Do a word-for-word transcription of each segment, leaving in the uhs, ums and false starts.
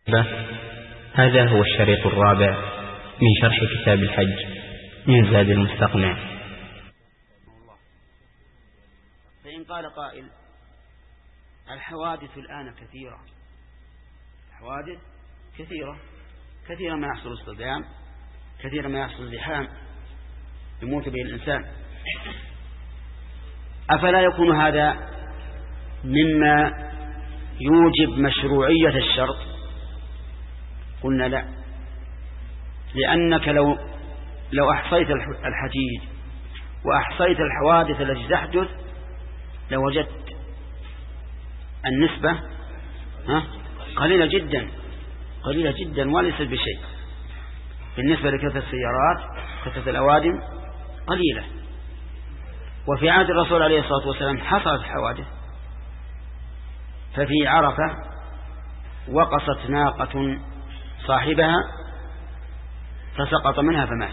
هذا هو الشريط الرابع من شرح كتاب الحج من زاد المستقنع. فإن قال قائل: الحوادث الآن كثيرة، الحوادث كثيرة كثيرا ما يحصل اصطدام، كثيرا ما يحصل زحام يموت به الإنسان، أفلا يكون هذا مما يوجب مشروعية الشرط؟ قلنا لا، لأنك لو لو أحصيت الحجيج وأحصيت الحوادث التي تحدث لوجدت النسبة قليلة جدا قليلة جدا وليست بشيء بالنسبة لكثرة السيارات، كثرة الأوادم قليلة. وفي عهد الرسول عليه الصلاة والسلام حصلت حوادث، ففي عرفة وقصت ناقة صاحبها فسقط منها فمات.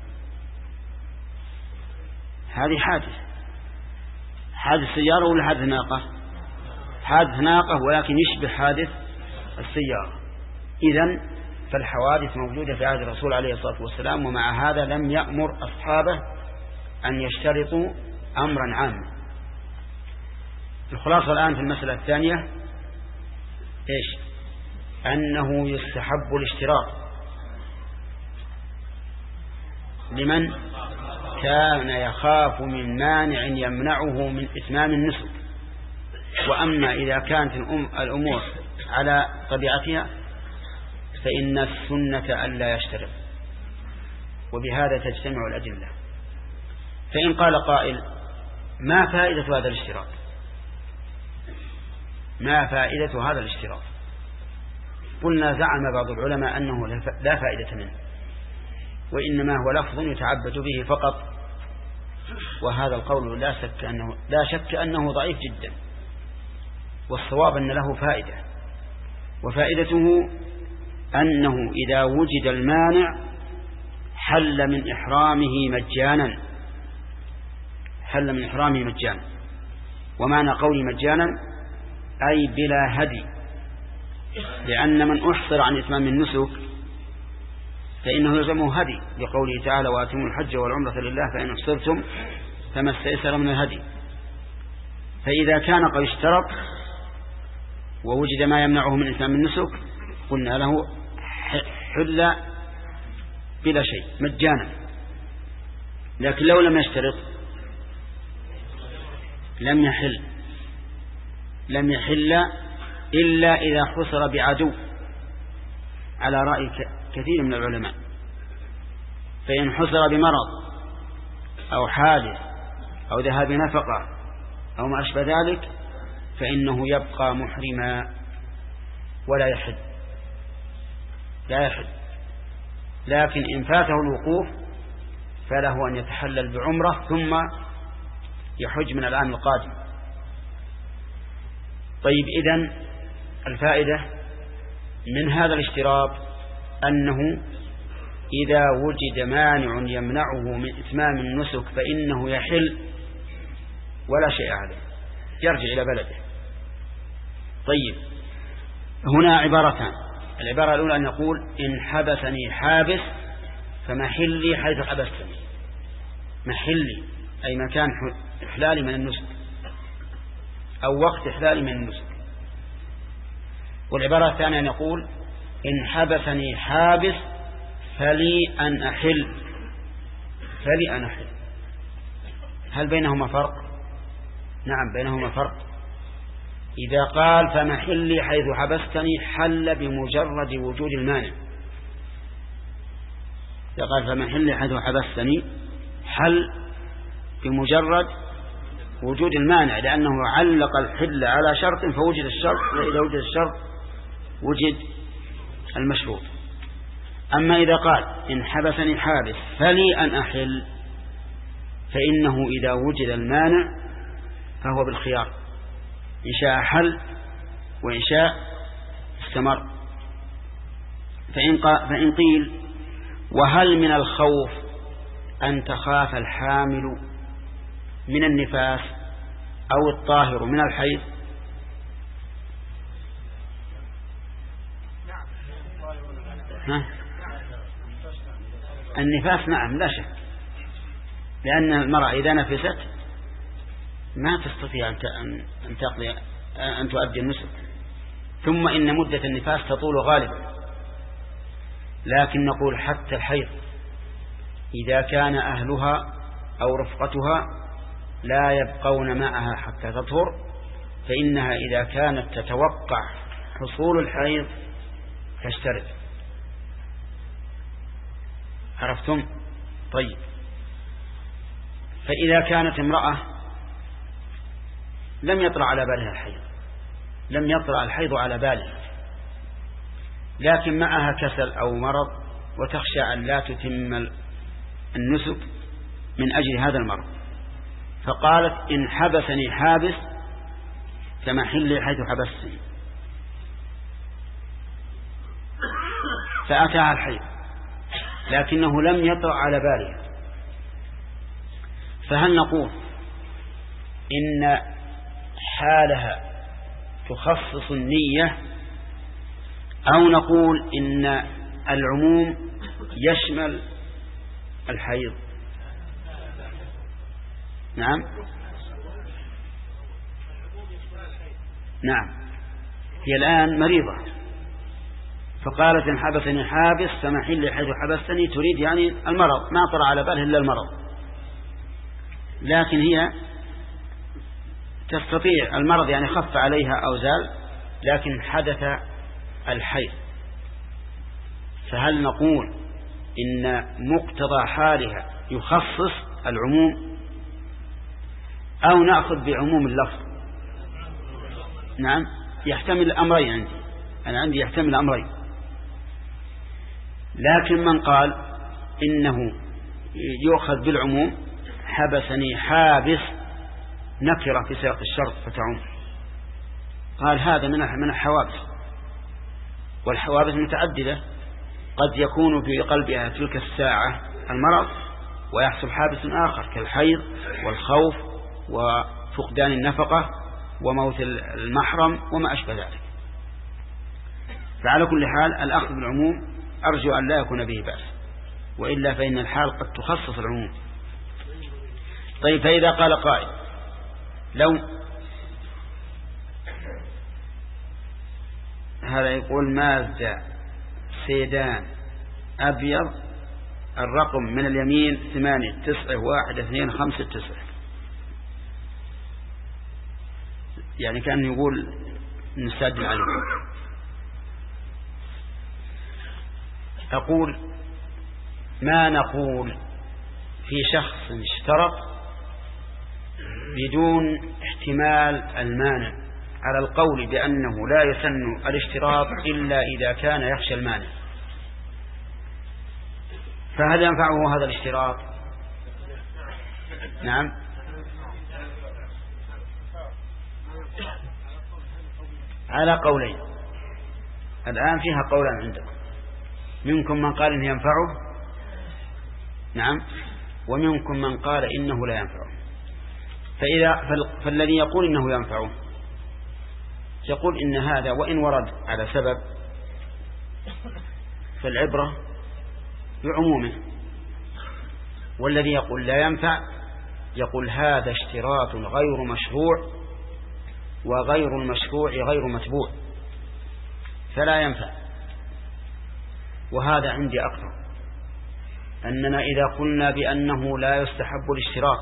هذه حادث حادث سيارة ولا حادث ناقة؟ حادث ناقة، ولكن يشبه حادث السيارة. إذن فالحوادث موجودة في عهد الرسول عليه الصلاة والسلام، ومع هذا لم يأمر أصحابه أن يشترطوا أمرا عاما. الخلاصة الآن في المسألة الثانية إيش؟ أنه يستحب الاشتراط لمن كان يخاف من مانع يمنعه من إتمام النسك. وأما إذا كانت الأمور على طبيعتها فإن السنة ألا يشترط، وبهذا تجتمع الأدلة. فإن قال قائل: ما فائدة هذا الاشتراط؟ ما فائدة هذا الاشتراط؟ قلنا: زعم بعض العلماء أنه لا فائدة منه، وإنما هو لفظ يتعبد به فقط، وهذا القول لا شك أنه, لا شك أنه ضعيف جدا، والصواب أن له فائدة. وفائدته أنه إذا وجد المانع حل من إحرامه مجانا حل من إحرامه مجانا ومعنى قولي مجانا أي بلا هدي، لأن من أحصر عن إتمام النسك فإنه يلزمه هدي، لقوله تعالى: وأتموا الحج والعمرة لله فإن أحصرتم فما استيسر من الهدي. فإذا كان قد اشترط ووجد ما يمنعه من إتمام النسك قلنا له حل بلا شيء مجانا. لكن لو لم يشترط لم يحل لم يحل إلا إذا حصر بعدو، على رأي كثير من العلماء. فإن حصر بمرض أو حادث أو ذهاب نفقة أو ما أشبه ذلك فإنه يبقى محرما ولا يحل لا يحل لكن إن فاته الوقوف فله أن يتحلل بعمرة ثم يحج من العام القادم. طيب، إذن الفائدة من هذا الاشتراط أنه إذا وجد مانع يمنعه من إتمام النسك فإنه يحل ولا شيء عليه، يرجع إلى بلده. طيب، هنا عبارتان. العبارة الأولى أن يقول: إن حبسني حابس فمحلي حيث حبستني. محلي أي مكان إحلالي من النسك أو وقت إحلالي من النسك. والعبارة الثانية أن يقول: إن حبسني حابس فلي أن أحل فلي أن أحل. هل بينهما فرق؟ نعم، بينهما فرق. إذا قال فمحلي حيث حبستني حل بمجرد وجود المانع. إذا قال فمحلي حيث حبستني حل بمجرد وجود المانع، لأنه علق الحل على شرط فوجد الشرط، وإذا وجد الشرط وجد المشروط. أما إذا قال إن حبسني حابس فلي أن أحل فإنه إذا وجد المانع فهو بالخيار، إن شاء حل وإن شاء استمر. فإن, فإن قيل: وهل من الخوف أن تخاف الحامل من النفاس أو الطاهر من الحيض؟ ها؟ النفاس نعم لا شك، لأن المرأة إذا نفست ما تستطيع أن تقضي أن تؤدي النسك. ثم إن مدة النفاس تطول غالبا. لكن نقول حتى الحيض إذا كان أهلها أو رفقتها لا يبقون معها حتى تطهر، فإنها إذا كانت تتوقع حصول الحيض تشترط. عرفتم؟ طيب، فإذا كانت امرأة لم يطرأ على بالها الحيض، لم يطرأ الحيض على بالها، لكن معها كسل أو مرض وتخشى أن لا تتم النسك من أجل هذا المرض، فقالت إن حبسني حابس فمحلي حيث حبستني، فأتاها الحيض لكنه لم يطرأ على بالها، فهل نقول إن حالها تخصص النية، أو نقول إن العموم يشمل الحيض؟ نعم نعم هي الآن مريضة فقالت إن حبسني حابس فمحلي حيث حبستني، تريد يعني المرض، ما طرأ على بالها إلا المرض، لكن هي تستطيع المرض يعني خف عليها أو زال، لكن حدث الحيض، فهل نقول إن مقتضى حالها يخصص العموم، أو نأخذ بعموم اللفظ؟ نعم يحتمل الأمرين عندي، أنا عندي يحتمل الأمرين، لكن من قال إنه يؤخذ بالعموم حبسني حابس نكرة في سياق الشرط فتعم، قال هذا من الحوابس، والحوابس متعددة، قد يكون في قلبها تلك الساعة المرض ويحصل حابس آخر كالحيض والخوف وفقدان النفقة وموت المحرم وما أشبه ذلك. فعلى كل حال الأخذ بالعموم أرجو أن لا يكون به بأس، وإلا فإن الحال قد تخصص العموم. طيب، فإذا قال قائل لو هذا يقول مازدا سيدان أبيض الرقم من اليمين ثمانية تسعة واحد اثنين خمسة تسعة، يعني كان يقول نسجل عليه. أقول ما نقول في شخص اشترط بدون احتمال المانع على القول بأنه لا يسن الاشتراط إلا إذا كان يخشى المانع، فهل ينفعه هذا الاشتراط؟ نعم على قولين، الآن فيها قولان عندكم، منكم من قال إنه ينفعه، نعم، ومنكم من قال إنه لا ينفعه. فإذا فالذي يقول إنه ينفعه يقول إن هذا وإن ورد على سبب فالعبرة بعمومه، والذي يقول لا ينفع يقول هذا اشتراط غير مشروع، وغير المشروع غير متبوع فلا ينفع. وهذا عندي أكثر، أننا إذا قلنا بأنه لا يستحب الاشتراط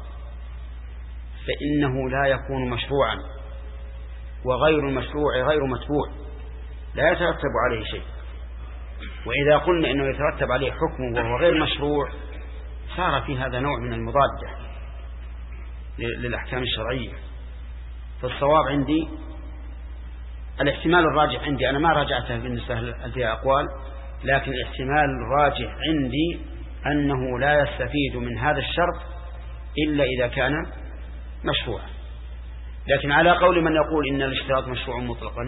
فإنه لا يكون مشروعا، وغير المشروع غير متبوع لا يترتب عليه شيء. وإذا قلنا إنه يترتب عليه حكم وهو غير مشروع صار في هذا نوع من المضادة للأحكام الشرعية. فالصواب عندي الاحتمال الراجح عندي، أنا ما راجعته بالنسبة لها أقوال، لكن الاحتمال الراجح عندي أنه لا يستفيد من هذا الشرط إلا إذا كان مشروعا. لكن على قول من يقول إن الاشتراط مشروع مطلقا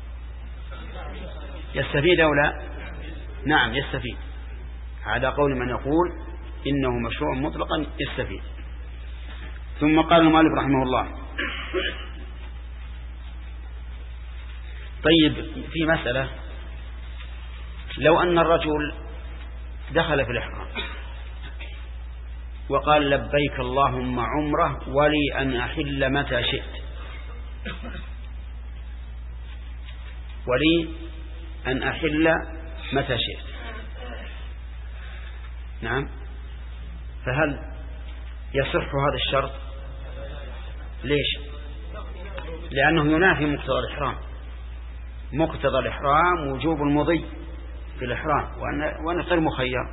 يستفيد أو لا؟ نعم يستفيد، على قول من يقول إنه مشروع مطلقا يستفيد. ثم قال المؤلف رحمه الله: طيب، في مسألة لو أن الرجل دخل في الإحرام وقال لبيك اللهم عمره ولي أن أحل متى شئت، ولي أن أحل متى شئت، نعم، فهل يصح هذا الشرط؟ ليش؟ لأنه ينافي مقتضى الإحرام. مقتضى الإحرام وجوب المضي في الإحرام، وأنا غير مخير،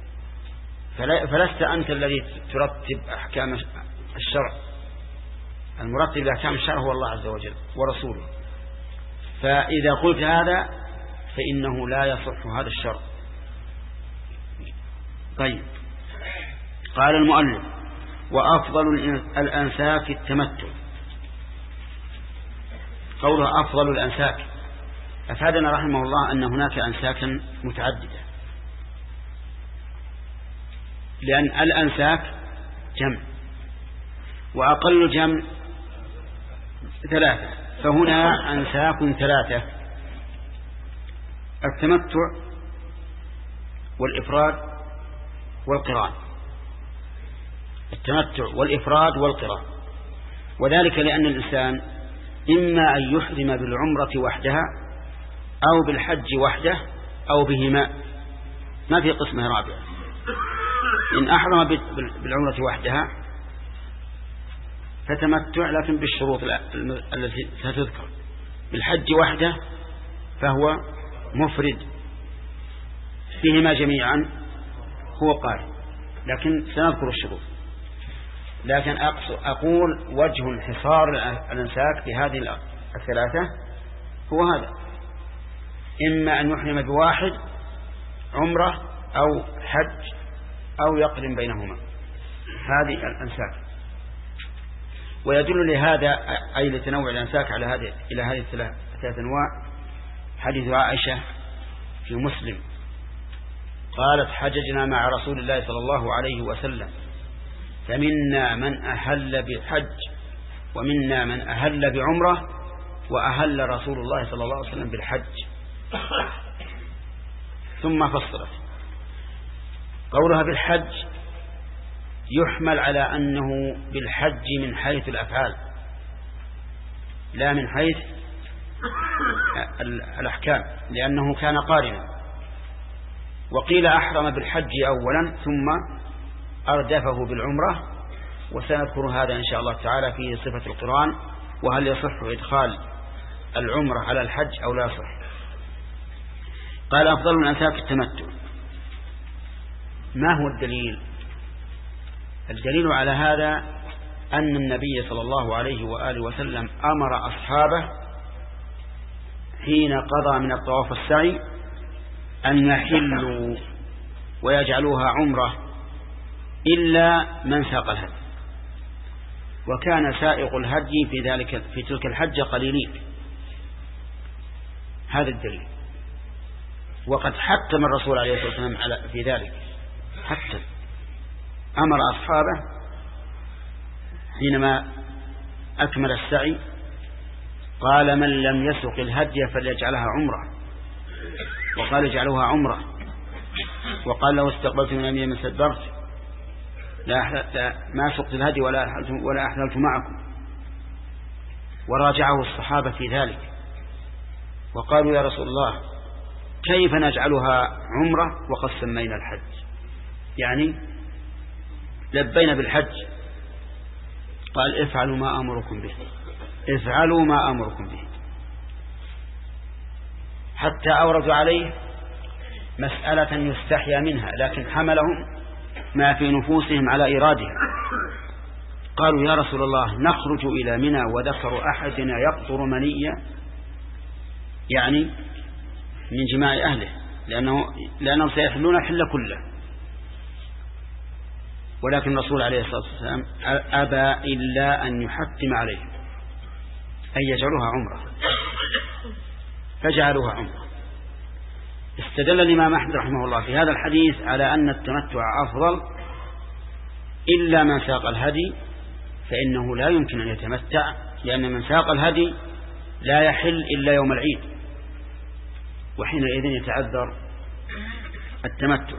فلست أنت الذي ترتب أحكام الشرع، المرتب لأحكام الشرع هو الله عز وجل ورسوله. فإذا قلت هذا فإنه لا يصح هذا الشرط. طيب، قال المؤلف: وأفضل الأنساك التمتع. قوله أفضل الأنساك أفادنا رحمه الله أن هناك أنساكا متعددة، لأن الأنساك جمع، وأقل الجمع ثلاثة، فهنا أنساك ثلاثة: التمتع والإفراد والقران. التمتع والإفراد والقران، وذلك لأن الإنسان إما أن يحرم بالعمرة وحدها أو بالحج وحده أو بهما، ما في قسمة رابعة. إن أحرم بالعمرة وحدها فتمتع لكن بالشروط التي ستذكر، بالحج وحده فهو مفرد بهما جميعا هو قارن، لكن سنذكر الشروط. لكن أقول وجه انحصار الأنساك بهذه الثلاثة هو هذا: إما أن يحرم بواحد عمرة أو حج أو يقرن بينهما، هذه الأنساك. ويدل لهذا أي لتنوع الأنساك على هذه إلى هذه الثلاث أنواع حديث عائشة في مسلم قالت: حججنا مع رسول الله صلى الله عليه وسلم فمنا من أهل بحج ومنا من أهل بعمرة وأهل رسول الله صلى الله عليه وسلم بالحج. ثم فصلت قولها بالحج يحمل على أنه بالحج من حيث الأفعال لا من حيث الأحكام، لأنه كان قارنا. وقيل أحرم بالحج أولا ثم أردفه بالعمرة، وسنذكر هذا إن شاء الله تعالى في صفة القران، وهل يصح إدخال العمرة على الحج أو لا يصح. قال: أفضل الأنساك التمتع. ما هو الدليل؟ الدليل على هذا أن النبي صلى الله عليه وآله وسلم أمر أصحابه حين قضى من الطواف السعي أن يحلوا ويجعلوها عمرة إلا من ساق الهدي، وكان سائق الهدي في ذلك في تلك الحجة قليلين. هذا الدليل. وقد حتم الرسول عليه الصلاة والسلام في ذلك، حتى أمر أصحابه حينما أكمل السعي قال: من لم يسق الهدي فليجعلها عمرة، وقال: اجعلوها عمرة. وقال: لو استقبلت من أمين من استدبرت لا, لا ما سقت الهدي ولا أحللت, ولا أحللت معكم. وراجعه الصحابة في ذلك وقالوا: يا رسول الله كيف نجعلها عمرة وقد سمينا الحج؟ يعني لبينا بالحج. قال: افعلوا ما أمركم به، افعلوا ما أمركم به. حتى أوردوا عليه مسألة يستحيا منها، لكن حملهم ما في نفوسهم على إرادها. قالوا: يا رسول الله نخرج إلى منى وذكر أحدنا يقطر منيا، يعني من جماع أهله، لأنه لأنهم سيحلون الحل كله. ولكن الرسول عليه الصلاة والسلام أبى إلا أن يحتم عليهم أن يجعلوها عمرة، فجعلوها عمرة. استدل الإمام أحمد رحمه الله في هذا الحديث على أن التمتع أفضل إلا من ساق الهدي، فإنه لا يمكن أن يتمتع، لأن من ساق الهدي لا يحل إلا يوم العيد، وحينئذ يتعذر التمتع.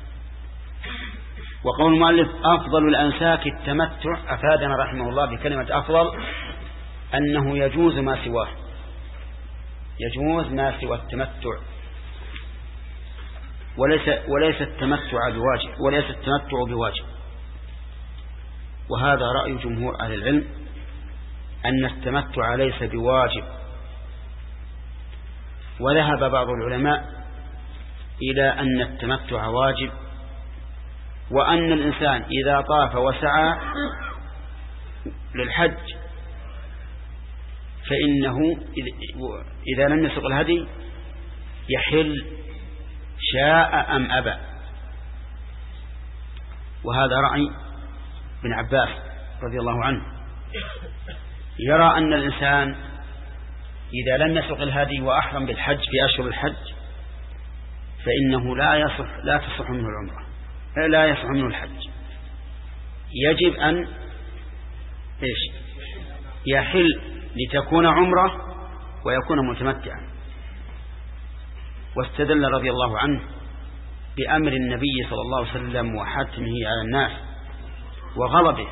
وقول المؤلف أفضل الأنساك التمتع أفادنا رحمه الله بكلمة أفضل أنه يجوز ما سواه، يجوز ما سوى التمتع، وليس وليس التمتع بواجب وليس التمتع بواجب. وهذا رأي جمهور أهل العلم أن التمتع ليس بواجب. وذهب بعض العلماء إلى أن التمتع واجب، وأن الإنسان إذا طاف وسعى للحج فإنه إذا لم يسق الهدي يحل شاء أم أبى. وهذا رأي ابن عباس رضي الله عنه، يرى أن الإنسان إذا لم يسق الهدي وأحرم بالحج في أشهر الحج فإنه لا يصح لا تصح منه العمرة، لا يصح منه الحج، يجب أن إيش يحل لتكون عمرة ويكون متمتعا. واستدل رضي الله عنه بأمر النبي صلى الله عليه وسلم وحتمه على الناس وغضبه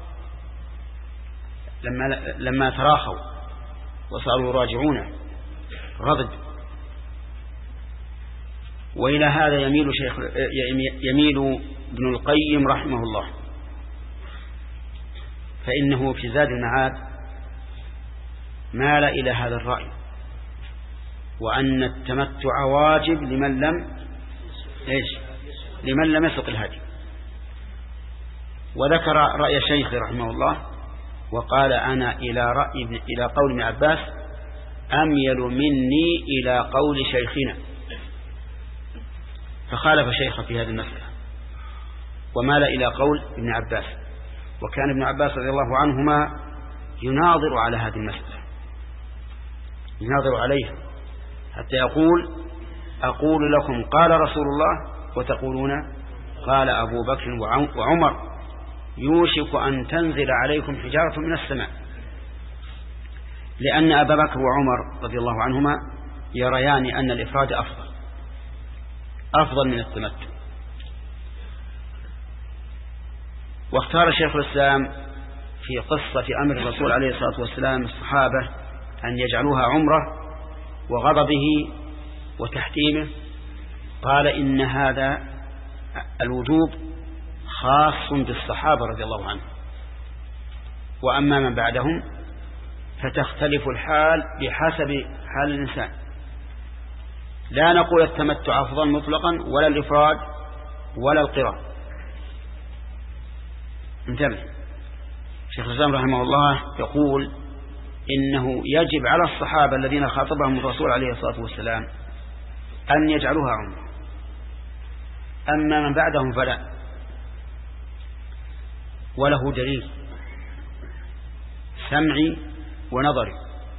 لما لما تراخوا وصاروا يراجعونه غضب. وإلى هذا يميل شيخ يميل ابن القيم رحمه الله، فإنه في زاد المعاد مال إلى هذا الرأي، وأن التمتع واجب لمن لم إيش لمن لم يسق الهدي. وذكر رأي شيخ رحمه الله وقال أنا إلى رأي إلى قول ابن عباس أميل مني إلى قول شيخنا، فخالف شيخ في هذه المسألة ومال إلى قول ابن عباس. وكان ابن عباس رضي الله عنهما يناظر على هذه المسألة، يناظر عليها حتى يقول أقول لكم قال رسول الله وتقولون قال أبو بكر وعمر يوشك أن تنزل عليكم حجارة من السماء، لأن أبا بكر وعمر رضي الله عنهما يريان أن الإفراد أفضل أفضل من التمتع. واختار شيخ الإسلام في قصة أمر الرسول عليه الصلاة والسلام الصحابة أن يجعلوها عمرة وغضبه وتحتيمه، قال إن هذا الوجوب خاص بالصحابة رضي الله عنهم، وأما من بعدهم فتختلف الحال بحسب حال الإنسان. لا نقول التمتع أفضل مطلقا ولا الإفراد ولا القران. انتبه، شيخ الإسلام رحمه الله يقول إنه يجب على الصحابة الذين خاطبهم الرسول عليه الصلاة والسلام أن يجعلوها عمرة، أما من بعدهم فلا. وله دليل سمعي ونظري.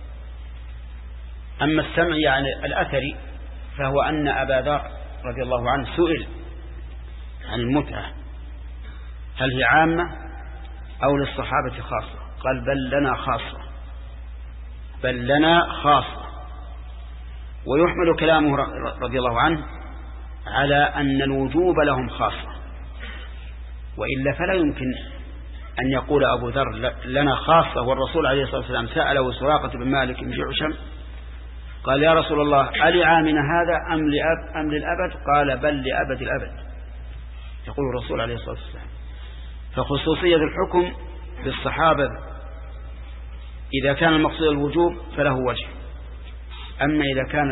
أما السمعي يعني الأثري فهو أن أبا ذر رضي الله عنه سئل عن المتعة هل هي عامة أو للصحابة خاصة، قال بل لنا خاصة بل لنا خاصة. ويحمل كلامه رضي الله عنه على أن الوجوب لهم خاصة، وإلا فلا يمكن أن يقول أبو ذر لنا خاصة والرسول عليه الصلاة والسلام سأله سراقة بن مالك بن جعشم قال يا رسول الله ألعامنا هذا أم لأب أم للأبد؟ قال بل لأبد الأبد، يقول الرسول عليه الصلاة والسلام. فخصوصية الحكم بالصحابة إذا كان المقصود الوجوب فله وجه، أما إذا كان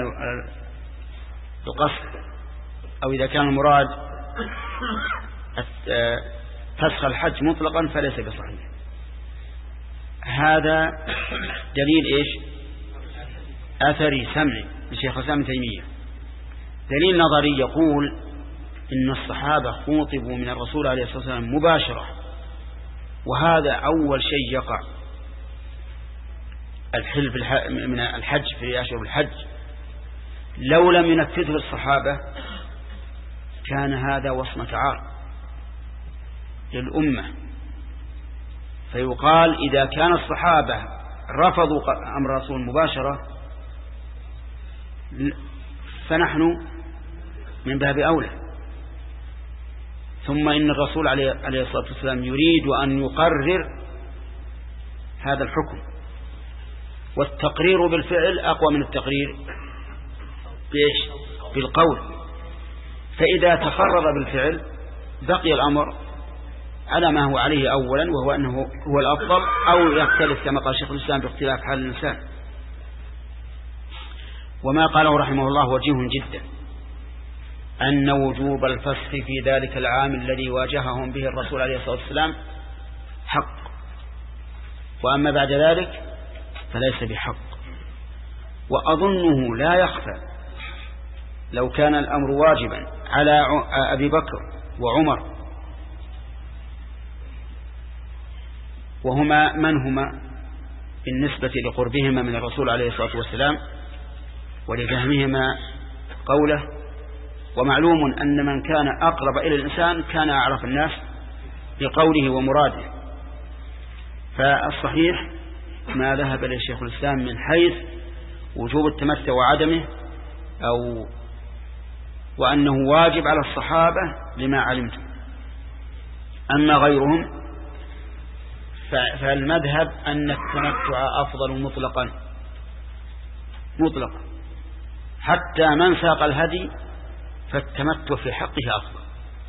القصد أو إذا كان المراد فسخ الحج مطلقا فليس بصحيح. هذا دليل إيش أثري سمعي لشيخ الإسلام ابن تيمية. دليل نظري يقول إن الصحابة خوطبوا من الرسول عليه الصلاة والسلام مباشرة، وهذا أول شيء يقع الحل من الحج في أشهر الحج. لو لم ينفذه الصحابة كان هذا وصمة عار للأمة، فيقال إذا كان الصحابة رفضوا أمر الرسول مباشرة فنحن من باب أولى. ثم إن الرسول عليه الصلاة والسلام يريد أن يقرر هذا الحكم، والتقرير بالفعل أقوى من التقرير بإيش؟ بالقول. فإذا تقرر بالفعل بقي الأمر على ما هو عليه أولا، وهو أنه هو الأفضل، أو يختلف كما قال شيخ الإسلام باختلاف حال الإنسان. وما قاله رحمه الله وجيه جدا، أن وجوب الفسخ في ذلك العام الذي واجههم به الرسول عليه الصلاة والسلام حق، وأما بعد ذلك فليس بحق. وأظنه لا يخفى لو كان الأمر واجبا على أبي بكر وعمر، وهما من هما بالنسبة لقربهما من الرسول عليه الصلاة والسلام ولفهمهما قوله، ومعلوم أن من كان أقرب إلى الإنسان كان أعرف الناس بقوله ومراده. فالصحيح ما ذهب إليه شيخ الإسلام من حيث وجوب التمتع وعدمه، أو وأنه واجب على الصحابة لما علمتم. أما غيرهم فالمذهب أن التمتع أفضل مطلقا مطلقا حتى من ساق الهدي فالتمتع في حقه أفضل.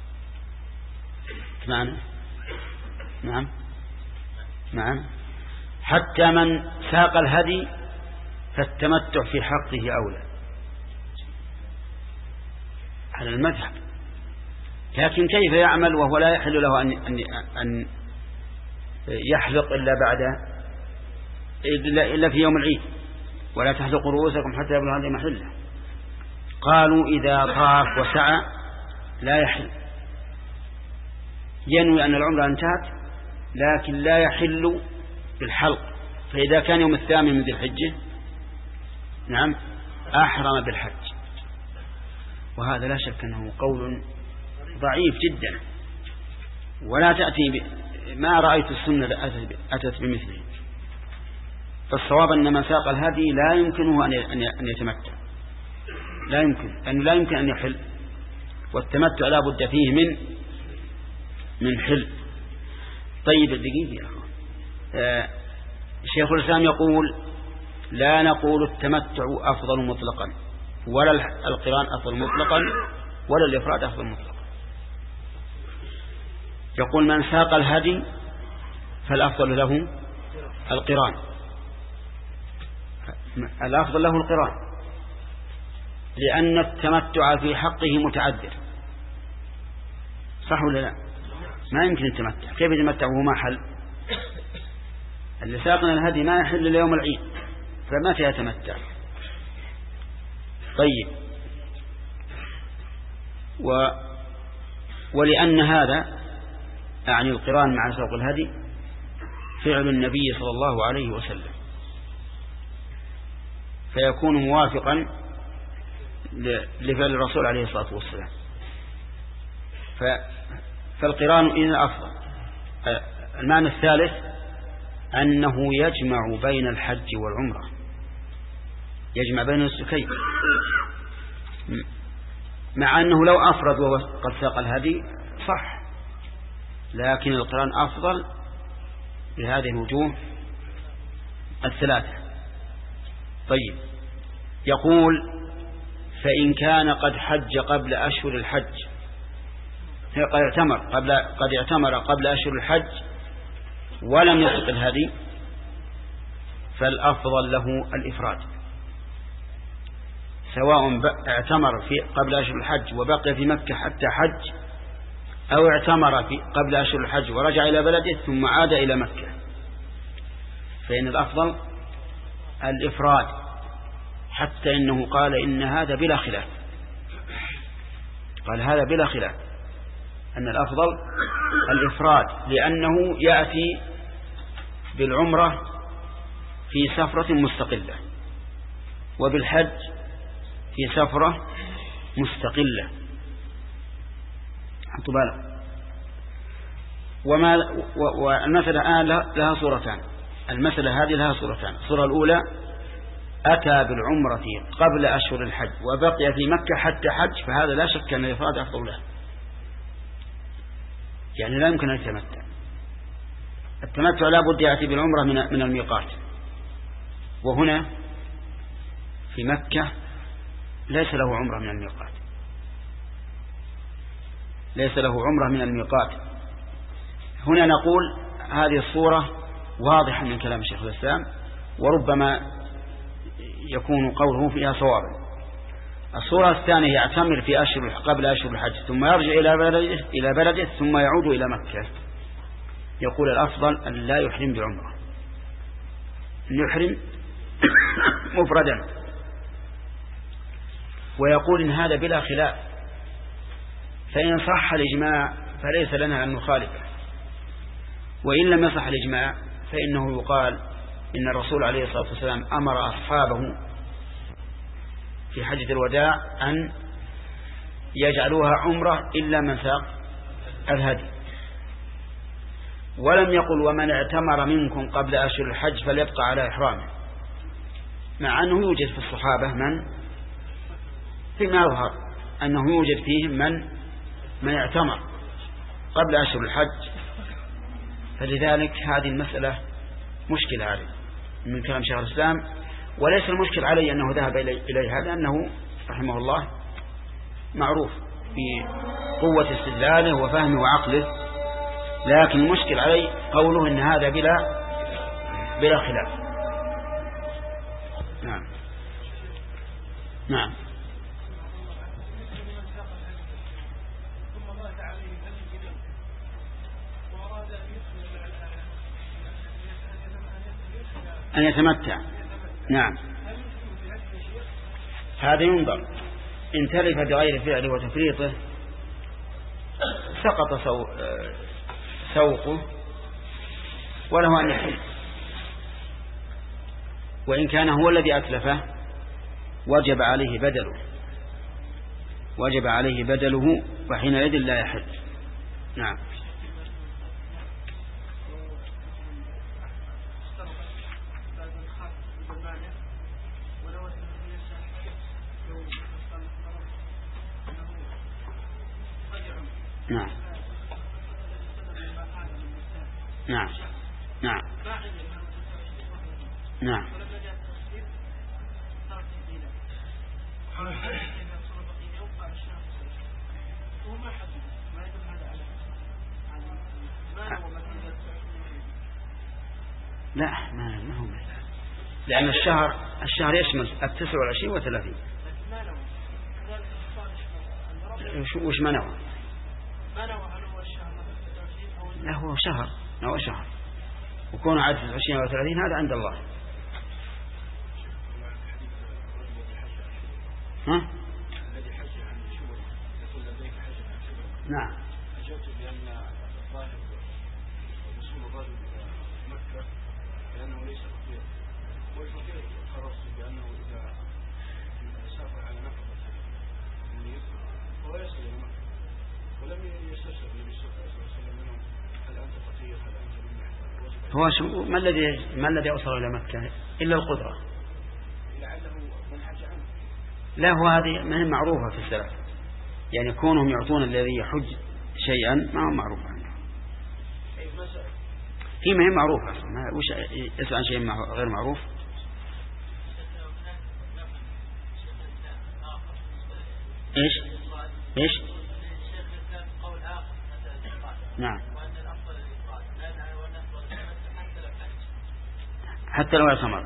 معنى نعم نعم حتى من ساق الهدي فالتمتع في حقه أولى على المذهب. لكن كيف يعمل وهو لا يحل له أن أن أن يحلق إلا بعد إلا في يوم العيد، ولا تحلقوا رؤوسكم حتى يبلغ هذه محله. قالوا إذا طاف وسعى لا يحل، ينوي أن العمرة انتهت لكن لا يحل بالحلق. فإذا كان يوم الثامن من ذي الحجة نعم أحرم بالحج. وهذا لا شك أنه قول ضعيف جدا، ولا تأتي ب... ما رأيت السنة أتت بمثله. فالصواب أن من ساق الهدي لا يمكنه أن يتمتع، لا يمكن أن لا يمكن أن يحل، والتمتع لا بد فيه من من حل. طيب الدقيقة يا أخوان، آه الشيخ الإسلام يقول لا نقول التمتع أفضل مطلقا، ولا القران أفضل مطلقا، ولا الإفراد أفضل مطلقا. يقول من ساق الهدي فالأفضل له القران، الأفضل له القران، لأن التمتع في حقه متعذر. صح ولا لا؟ ما يمكن التمتع، كيف يتمتع وهو ما حل؟ اللي ساقنا الهدي ما يحل ليوم العيد، فمتى يتمتع؟ طيب و ولأن هذا أعني القران مع سوق الهدي فعل النبي صلى الله عليه وسلم، فيكون موافقا لفعل الرسول عليه الصلاة والسلام. فالقران إذن أفضل. المعنى الثالث أنه يجمع بين الحج والعمرة، يجمع بين السكين، مع أنه لو أفرد وهو قد ساق الهدي صح، لكن القران أفضل بهذه الوجوه الثلاثة. طيب يقول فإن كان قد حج قبل أشهر الحج، قد اعتمر قبل قد اعتمر قبل أشهر الحج ولم يسق الهدي فالأفضل له الإفراد، سواء اعتمر في قبل أشهر الحج وبقي في مكة حتى حج، أو اعتمر في قبل أشهر الحج ورجع إلى بلده ثم عاد إلى مكة، فإن الأفضل الإفراد، حتى إنه قال إن هذا بلا خلاف، قال هذا بلا خلاف أن الأفضل الإفراد، لأنه يأتي بالعمرة في سفرة مستقلة، وبالحج في سفرة مستقلة. حطوا بالك. وما والمسألة الآن لها صورتان، المسألة هذه لها صورتان. الصورة الأولى أتى بالعمرة قبل أشهر الحج وبقي في مكة حتى حج، فهذا لا شك أن الإفراد أفضل له. يعني لا يمكن أن يتمتع. التمتع لا بد يأتي بالعمرة من الميقات، وهنا في مكة ليس له عمرة من الميقات، ليس له عمرة من الميقات. هنا نقول هذه الصورة واضحة من كلام شيخ الإسلام، وربما يكون قوله فيها صوابا. الصورة الثانية يعتمر في أشهر قبل أشهر الحج ثم يرجع إلى بلده, إلى بلده ثم يعود إلى مكة. يقول الأفضل أن لا يحرم بعمرة، أن يحرم مفردا، ويقول إن هذا بلا خلاف، فإن صح الإجماع فليس لنا أن نخالفه، وإن لم يصح الإجماع فإنه يقال إن الرسول عليه الصلاة والسلام أمر أصحابه في حجة الوداع أن يجعلوها عمرة إلا من ساق الهدي، ولم يقل ومن اعتمر منكم قبل أشهر الحج فليبقى على إحرامه، مع أنه يوجد في الصحابة من فيما يظهر أنه يوجد فيهم من من اعتمر قبل أشهر الحج. فلذلك هذه المسألة مشكلة عليه من كلام شيخ الإسلام، وليس المشكل عليه أنه ذهب إليه هذا، أنه رحمه الله معروف بقوة استدلاله وفهمه وعقله، لكن المشكل عليه قوله إن هذا بلا بلا خلاف. نعم نعم أن يتمتع. نعم هذا ينظر، إن تلف بغير فعله وتفريطه سقط سوقه وله أن يحل، وإن كان هو الذي أتلفه وجب عليه بدله، وجب عليه بدله وحينئذ لا يحل. نعم نعم نعم نعم نعم لا ما هو مثال، لأن الشهر الشهر يشمل التسع والعشرين وثلاثين. وش ما نوى؟ لا هو شهر، هو شهر، وكون عدد عشرين وثلاثين هذا عند الله. ها؟ نعم. أجبت بأن الظاهر وصول الرجل إلى مكة لأنه ليس فقيرا، والفقير خرجت بأنه إذا سافر على نفقة هو يصل إلى مكة، ولم يستشعر النبي صلى الله عليه وسلم منه هل أنت فقير هل أنت من محتاج. هو شو ما الذي ما الذي أوصل إلى مكة إلا القدرة؟ لعله من حج عنه. لا هو هذه ما هي معروفة في السلف، يعني كونهم يعطون الذي يحج شيئا ما هو معروف عنه. هي ما هي معروفة، وش يسأل عن شيء غير معروف؟ إيش إيش نعم حتى لو اعتمر.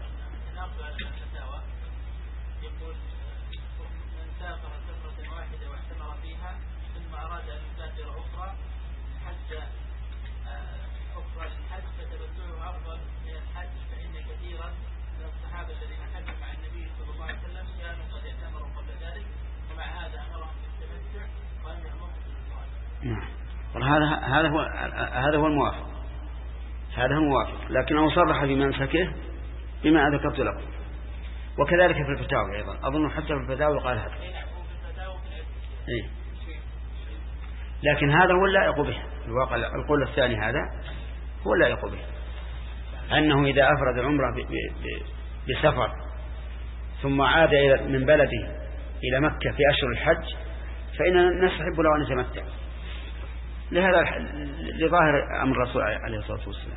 هذا هذا هو هذا هو الموافق، هذا هو الموافق، لكنه صرح بمنسكه بما ذكرت لكم، وكذلك في الفتاوى أيضا، أظن حتى في الفتاوى قال هذا. إيه؟ لكن هذا هو اللائق به، الواقع القول الثاني هذا هو اللائق به، أنه إذا أفرد العمرة بسفر ثم عاد من بلده إلى مكة في أشهر الحج فإننا نستحب له أن يتمتع. لهذا لظاهر أمر الرسول عليه الصلاة والسلام.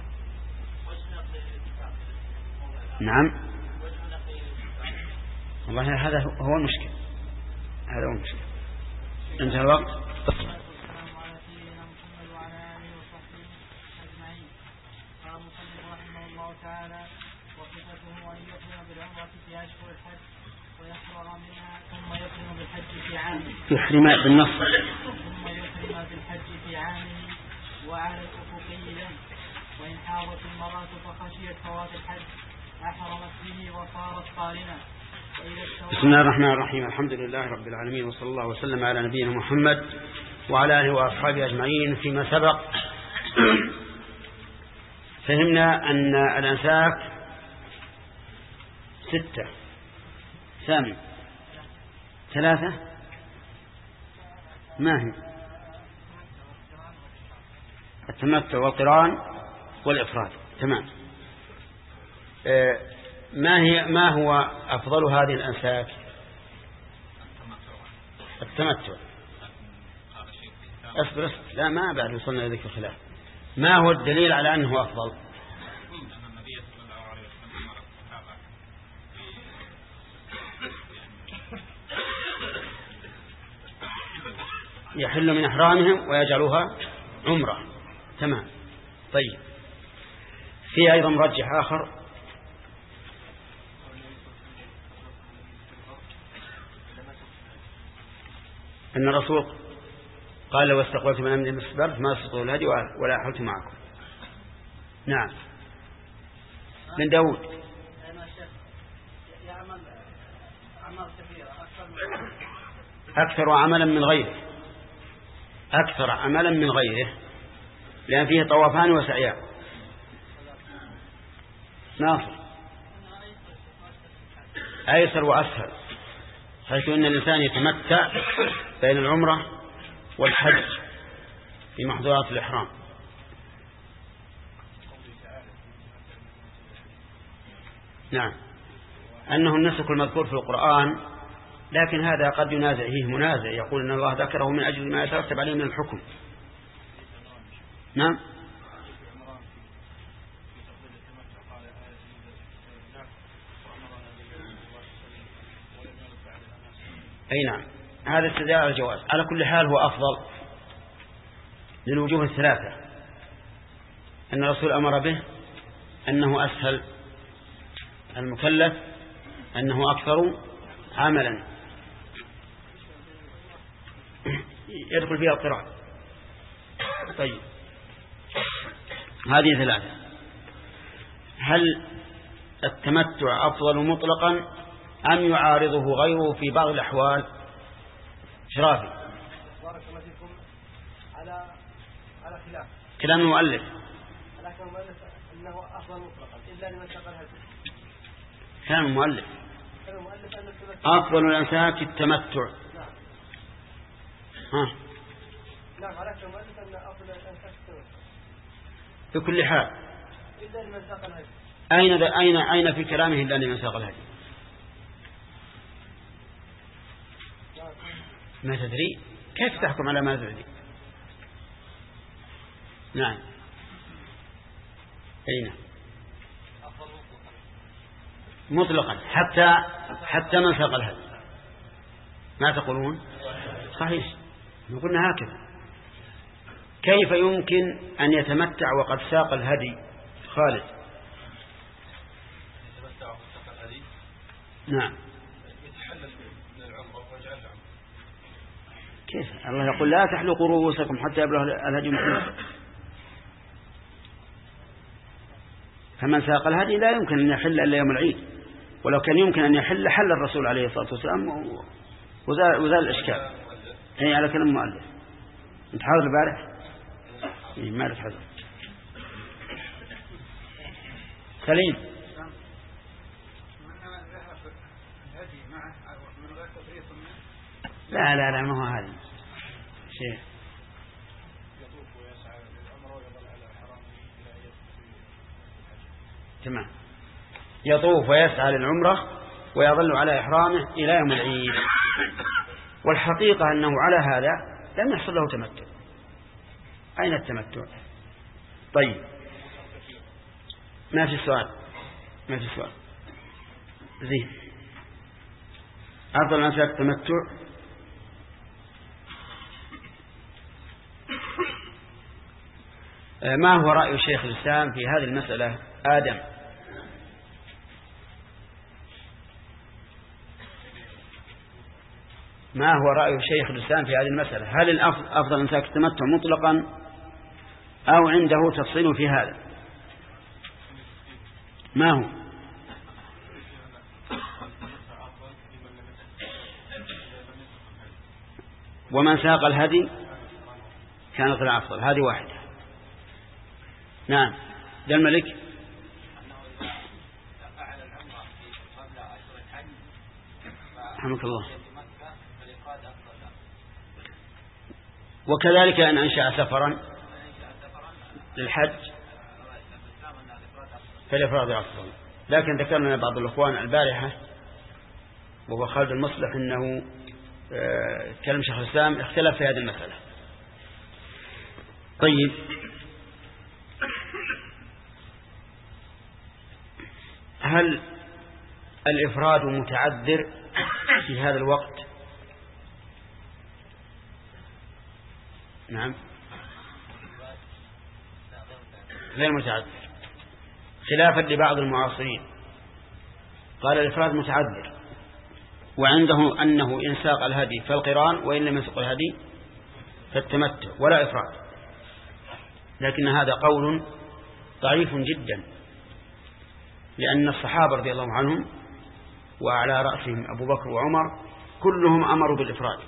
نعم والله هذا هو المشكل، هذا هو المشكل. انتهى الوقت. يحرم بالنص ثم يحرم بالحج في عامه وعلى الأفقي له، وإن حاضت المرأة فخشيت فوات الحج أحرمت به وصارت قارنة. بسم الله الرحمن الرحيم. الحمد لله رب العالمين، وصلى الله وسلم على نبينا محمد وعلى آله وأصحابه أجمعين. فيما سبق فهمنا أن الأنساك ستة. ثامن ثلاثة ما هي؟ التمتع والقران والإفراد. تمام. ما هي ما هو أفضل هذه الأنساك؟ التمتع. أصبر أصبر لا ما بعد وصلنا إلى ذلك الخلاف. ما هو الدليل على أنه أفضل؟ يحل من إحرامهم ويجعلوها عمرة. تمام. طيب في أيضا مرجح آخر أن الرسول قال لو استقبلت من أمر المستقبل ما استطيعوا الهدي ولا أحلت معكم. نعم من داود. أكثر عملا من غيره، أكثر عملا من غيره لأن فيه طوافان وسعيان. ناصر أيسر وأسهل، حيث أن الإنسان يتمتع بين العمرة والحج في محظورات الإحرام. نعم أنه النسك المذكور في القرآن، لكن هذا قد ينازع فيه منازع، يقول أن الله ذكره من أجل ما يترتب عليه من الحكم. نعم أي نعم هذا استدلال على الجواز. على كل حال هو أفضل للوجوه الثلاثة، أن الرسول أمر به، أنه أسهل المكلف، أنه أكثر عملا يدخل فيها القراءة. طيب هذه ثلاثة. هل التمتع أفضل مطلقا أم يعارضه غيره في بعض الأحوال؟ شرافي بارك الله فيكم. على على خلاف كلام المؤلف، على كلام المؤلف أنه أفضل مطلقا إلا لمن شغل هذا. كلام المؤلف أفضل الأنساك التمتع. نعم. ها نعم على كلام المؤلف أن أفضل الأنساك التمتع في كل حال. إلا لمن شغل هذا. أين أين أين في كلامه إلا لمن شغل هذا؟ ما تدري كيف تحكم على ما تدري؟ نعم أين مطلقا حتى حتى من ساق الهدي. ما تقولون؟ صحيح نقولنا هكذا. كيف يمكن أن يتمتع وقد ساق الهدي؟ خالد يتمتع وقد ساق الهدي. نعم يتحلل من العمرة ويجعل العمرة. كيف الله يقول لا تحلقوا رؤوسكم حتى يبلغ الهدي محله. فمن ساق الهدي لا يمكن أن يحل إلا يوم العيد، ولو كان يمكن أن يحل حل الرسول عليه الصلاة والسلام وزال, وزال الإشكال. أي على كلام المؤلف. أنت حاضر البارح؟ إيه ما لك حضر. سليم لا لا لا ما هو هذا شيء. تمام يطوف ويسعى للعمرة ويظل على إحرامه إلى يوم العيد. والحقيقة أنه على هذا لم يحصل له تمتع، أين التمتع؟ طيب ما في سؤال ما في سؤال زين. أفضل أنساك التمتع ما هو رأي شيخ الإسلام في هذه المسألة؟ آدم. ما هو رأي شيخ الإسلام في هذه المسألة؟ هل الأفضل أنساك التمتع مطلقا أو عنده تفصيل في هذا؟ ما هو؟ ومن ساق الهدي كانت الأفضل. هذه واحدة. نعم ذا الملك. رحمك الله. وكذلك أن أنشأ سفرا للحج فالإفراد أفضل. لكن ذكرنا بعض الأخوان البارحة وهو خالد المصلح أنه كلام شيخ الإسلام اختلف في هذه المسألة. طيب هل الإفراد متعذر في هذا الوقت؟ نعم غير متعذر، خلافا لبعض المعاصرين قال الإفراد متعذر، وعنده أنه إن ساق الهدي فالقران وإن لم يسق الهدي فالتمتع ولا إفراد. لكن هذا قول ضعيف جدا، لأن الصحابة رضي الله عنهم وعلى رأسهم أبو بكر وعمر كلهم أمروا بالإفراد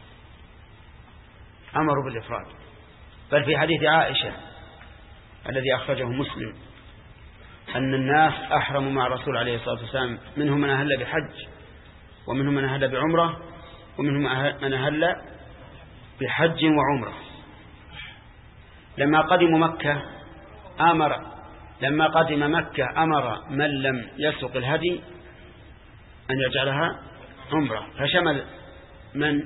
أمروا بالإفراد بل في حديث عائشة الذي أخرجه مسلم أن الناس أحرموا مع الرسول عليه الصلاة والسلام، منهم من أهل بحج ومنهم من أهل بعمرة ومنهم من أهل بحج وعمرة. لما قدموا مكة أمر لما قدم مكة أمر من لم يسق الهدي أن يجعلها عمرة، فشمل من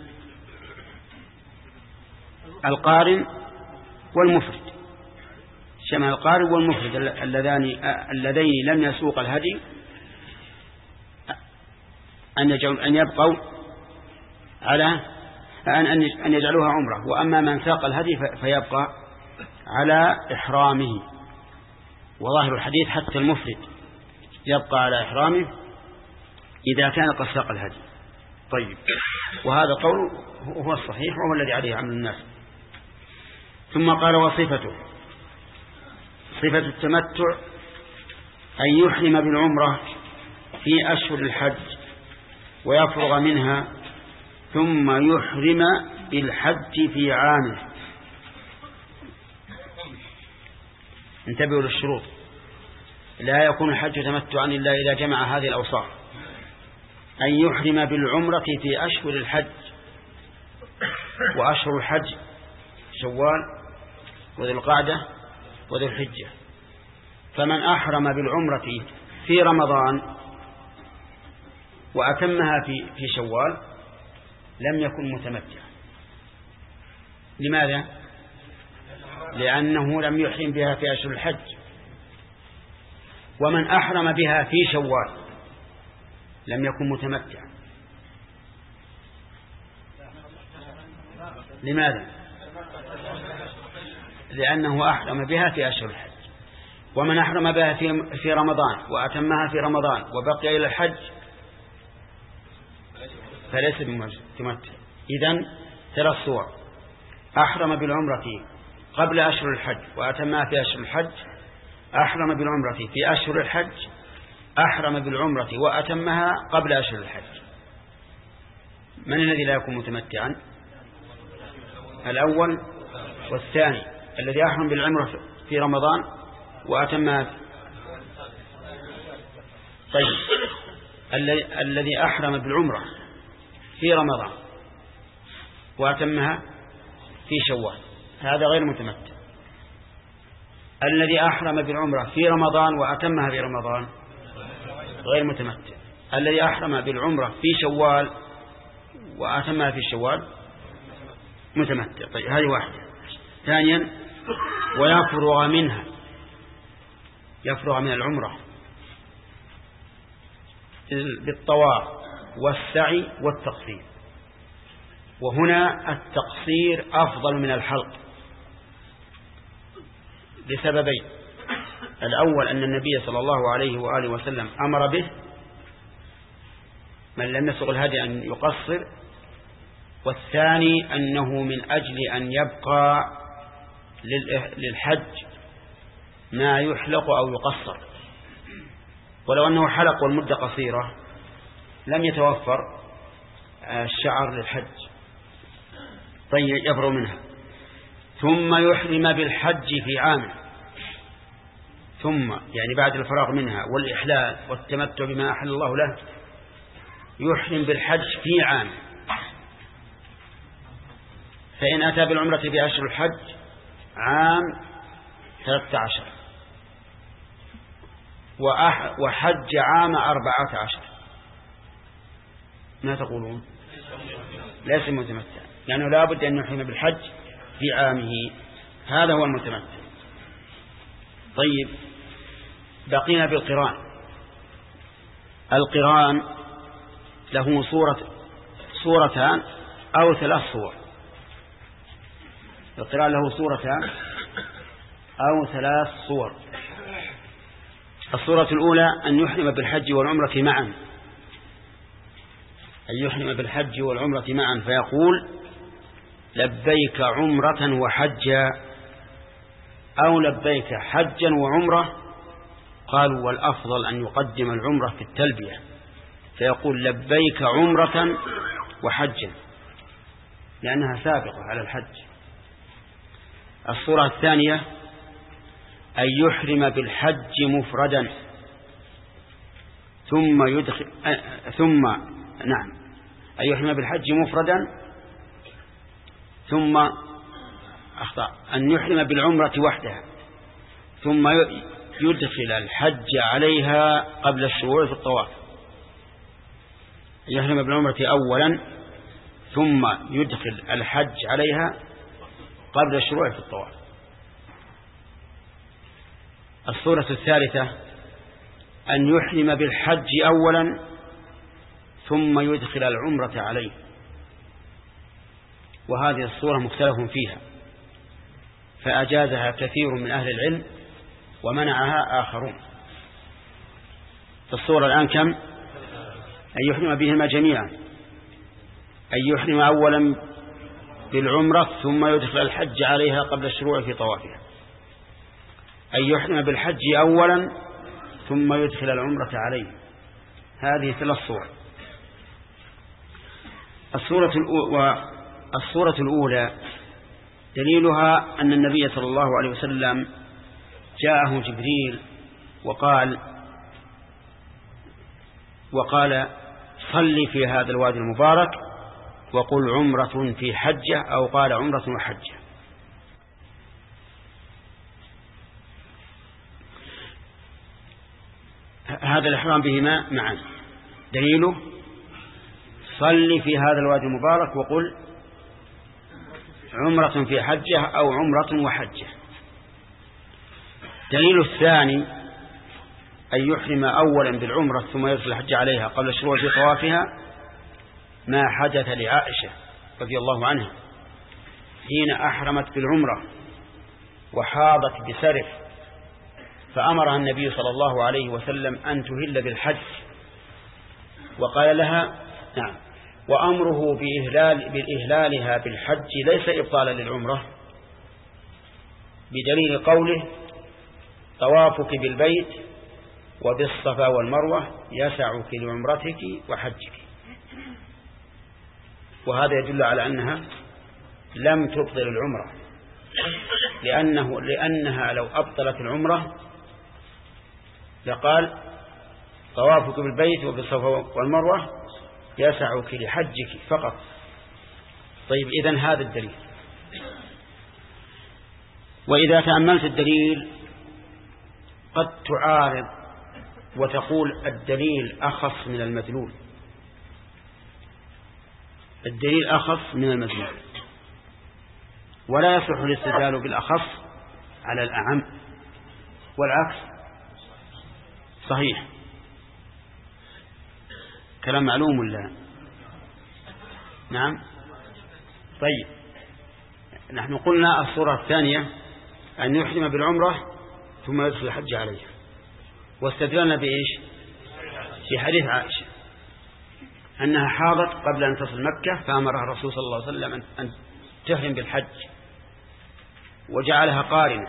القارن والمفرد، شمل القارن والمفرد اللذان اللذين لم يسوق الهدي أن يجعل أن يبقوا على أن أن يجعلوها عمرة، وأما من ساق الهدي فيبقى على إحرامه. وظاهر الحديث حتى المفرد يبقى على إحرامه إذا كان قد ساق الهدي. طيب وهذا قول هو الصحيح وهو الذي عليه عمل الناس. ثم قال وصفته صفة التمتع أن يحرم بالعمرة في أشهر الحج ويفرغ منها ثم يحرم بالحج في عامه. انتبهوا للشروط، لا يكون الحج تمتعا إلا إذا جمع هذه الأوصاف: أن يحرم بالعمرة في أشهر الحج، وأشهر الحج شوال وذي القعدة وذي الحجة. فمن أحرم بالعمرة في رمضان وأتمها في في شوال لم يكن متمتعا. لماذا؟ لأنه لم يحرم بها في أشهر الحج. ومن أحرم بها في شوال لم يكن متمتعا. لماذا؟ لأنه أحرم بها في أشهر الحج. ومن أحرم بها في في رمضان وأتمها في رمضان وبقي إلى الحج فليس بمتمتع. إذن ثلاث صور: أحرم بالعمرة قبل أشهر الحج وأتمها في أشهر الحج، أحرم بالعمرة في أشهر الحج، أحرم بالعمرة وأتمها قبل أشهر الحج. من الذي لا يكون متمتعا؟ الأول والثاني، الذي أحرم بالعمرة في رمضان وأتمها. طيب الذي أحرم بالعمرة في رمضان وأتمها في شوال هذا غير متمتع. الذي أحرم بالعمرة في رمضان وأتمها في رمضان غير متمتع. الذي أحرم بالعمرة في شوال وأتمها في شوال متمتع. طيب هذه واحدة. ثانيا ويفرغ منها، يفرغ من العمرة بالطواف والسعي والتقصير. وهنا التقصير أفضل من الحلق لسببين: الأول أن النبي صلى الله عليه وآله وسلم أمر به، من لم يسق الهدي أن يقصر. والثاني أنه من أجل أن يبقى للحج ما يحلق أو يقصر، ولو أنه حلق والمدة قصيرة لم يتوفر الشعر للحج. طيب يفرغ منها. ثم يحرم بالحج في عام، ثم يعني بعد الفراغ منها والإحلال والتمتع بما أحل الله له يحرم بالحج في عام. فإن أتى بالعمرة في أشهر الحج عام ثلاثة عشر وحج عام أربعة عشر، ما تقولون؟ ليس متمتع، لأنه لا بد أن يحرم بالحج في عامه، هذا هو المتمتع. طيب بقينا بالقران. القران له صورة صورتان أو ثلاث صور. القران له صورتان أو ثلاث صور. الصورة الأولى أن يحرم بالحج والعمرة معا، أن يحرم بالحج والعمرة معا فيقول لبيك عمرة وحجا، أو لبيك حجا وعمرة. قالوا والأفضل أن يقدم العمرة في التلبية فيقول لبيك عمرة وحجا، لأنها سابقة على الحج. الصورة الثانية أن يحرم بالحج مفردا ثم يدخل ثم نعم أن يحرم بالحج مفردا ثم أخطأ أن يحرم بالعمرة وحدها ثم يدخل الحج عليها قبل الشروع في الطواف. يحرم بالعمرة أولا ثم يدخل الحج عليها قبل الشروع في الطواف. الصورة الثالثة أن يحرم بالحج أولا ثم يدخل العمرة عليه، وهذه الصورة مختلف فيها، فأجازها كثير من أهل العلم ومنعها آخرون. الصورة الآن كم؟ أن يحرم بهما جميعا، أن يحرم أولا بالعمرة ثم يدخل الحج عليها قبل الشروع في طوافها، أن يحرم بالحج أولا ثم يدخل العمرة عليه. هذه ثلاث صور. الصورة الأولى الصورة الأولى دليلها أن النبي صلى الله عليه وسلم جاءه جبريل وقال وقال صل في هذا الوادي المبارك وقل عمرة في حجة، أو قال عمرة وحجة. هذا الإحرام بهما معا دليله صل في هذا الوادي المبارك وقل عمرة في حجة أو عمرة وحجة. دليل الثاني أن يحرم أولا بالعمرة ثم يدخل الحج عليها قبل الشروع في طوافها ما حدث لعائشة رضي الله عنها حين أحرمت بالعمرة وحاضت بسرف، فأمرها النبي صلى الله عليه وسلم أن تهل بالحج، وقال لها نعم، وأمره بإهلال بالإهلالها بالحج ليس إبطالا للعمرة، بدليل قوله طوافك بالبيت وبالصفا والمروة يسعك لعمرتك وحجك. وهذا يدل على أنها لم تبطل العمرة، لأنه لأنها لو أبطلت العمرة لقال طوافك بالبيت وبالصفا والمروة يسعك لحجك فقط. طيب إذن هذا الدليل. وإذا تأملت الدليل قد تعارض وتقول الدليل أخص من المدلول، الدليل أخص من المدلول، ولا يصح الاستدلال بالأخص على الأعم والعكس صحيح. كلام معلوم ولا؟ نعم. طيب نحن قلنا الصورة الثانية أن يحرم بالعمرة ثم يدخل الحج عليه، واستدلنا بإيش؟ في حديث عائشة أنها حاضت قبل أن تصل مكة فأمرها الرسول صلى الله عليه وسلم أن تحرم بالحج وجعلها قارنة.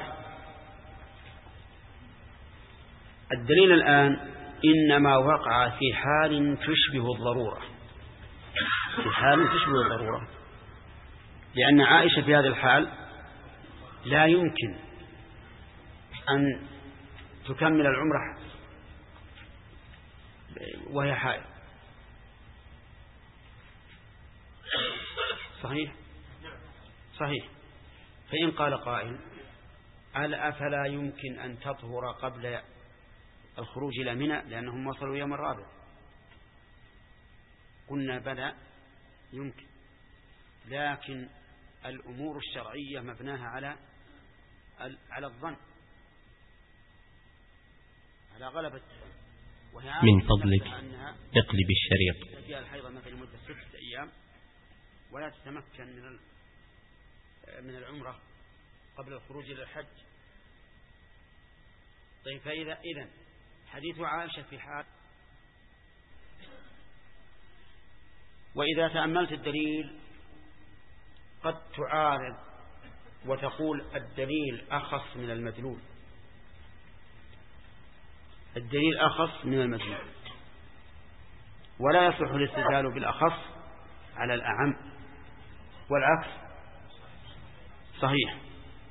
الدليل الآن إنما وقع في حال تشبه الضرورة، في حال تشبه الضرورة، لأن عائشة في هذا الحال لا يمكن أن تكمل العمرة وهي حائض. صحيح صحيح. فإن قال قائل ألا أفلا يمكن أن تطهر قبل الخروج إلى منى لأنهم وصلوا يوم الرابع؟ قلنا بلى يمكن، لكن الأمور الشرعية مبناها على على الظن، على غلبة. من فضلك اقلب الشريط. فيها الحيضة مثل مدة ستة أيام ولا تتمكن من من العمرة قبل الخروج إلى الحج. طيب فإذا إذن حديث عائشة في حال، وإذا تأملت الدليل قد تعارض وتقول الدليل أخص من المدلول، الدليل أخص من المدلول، ولا يصح الاستدلال بالأخص على الأعم والعكس صحيح.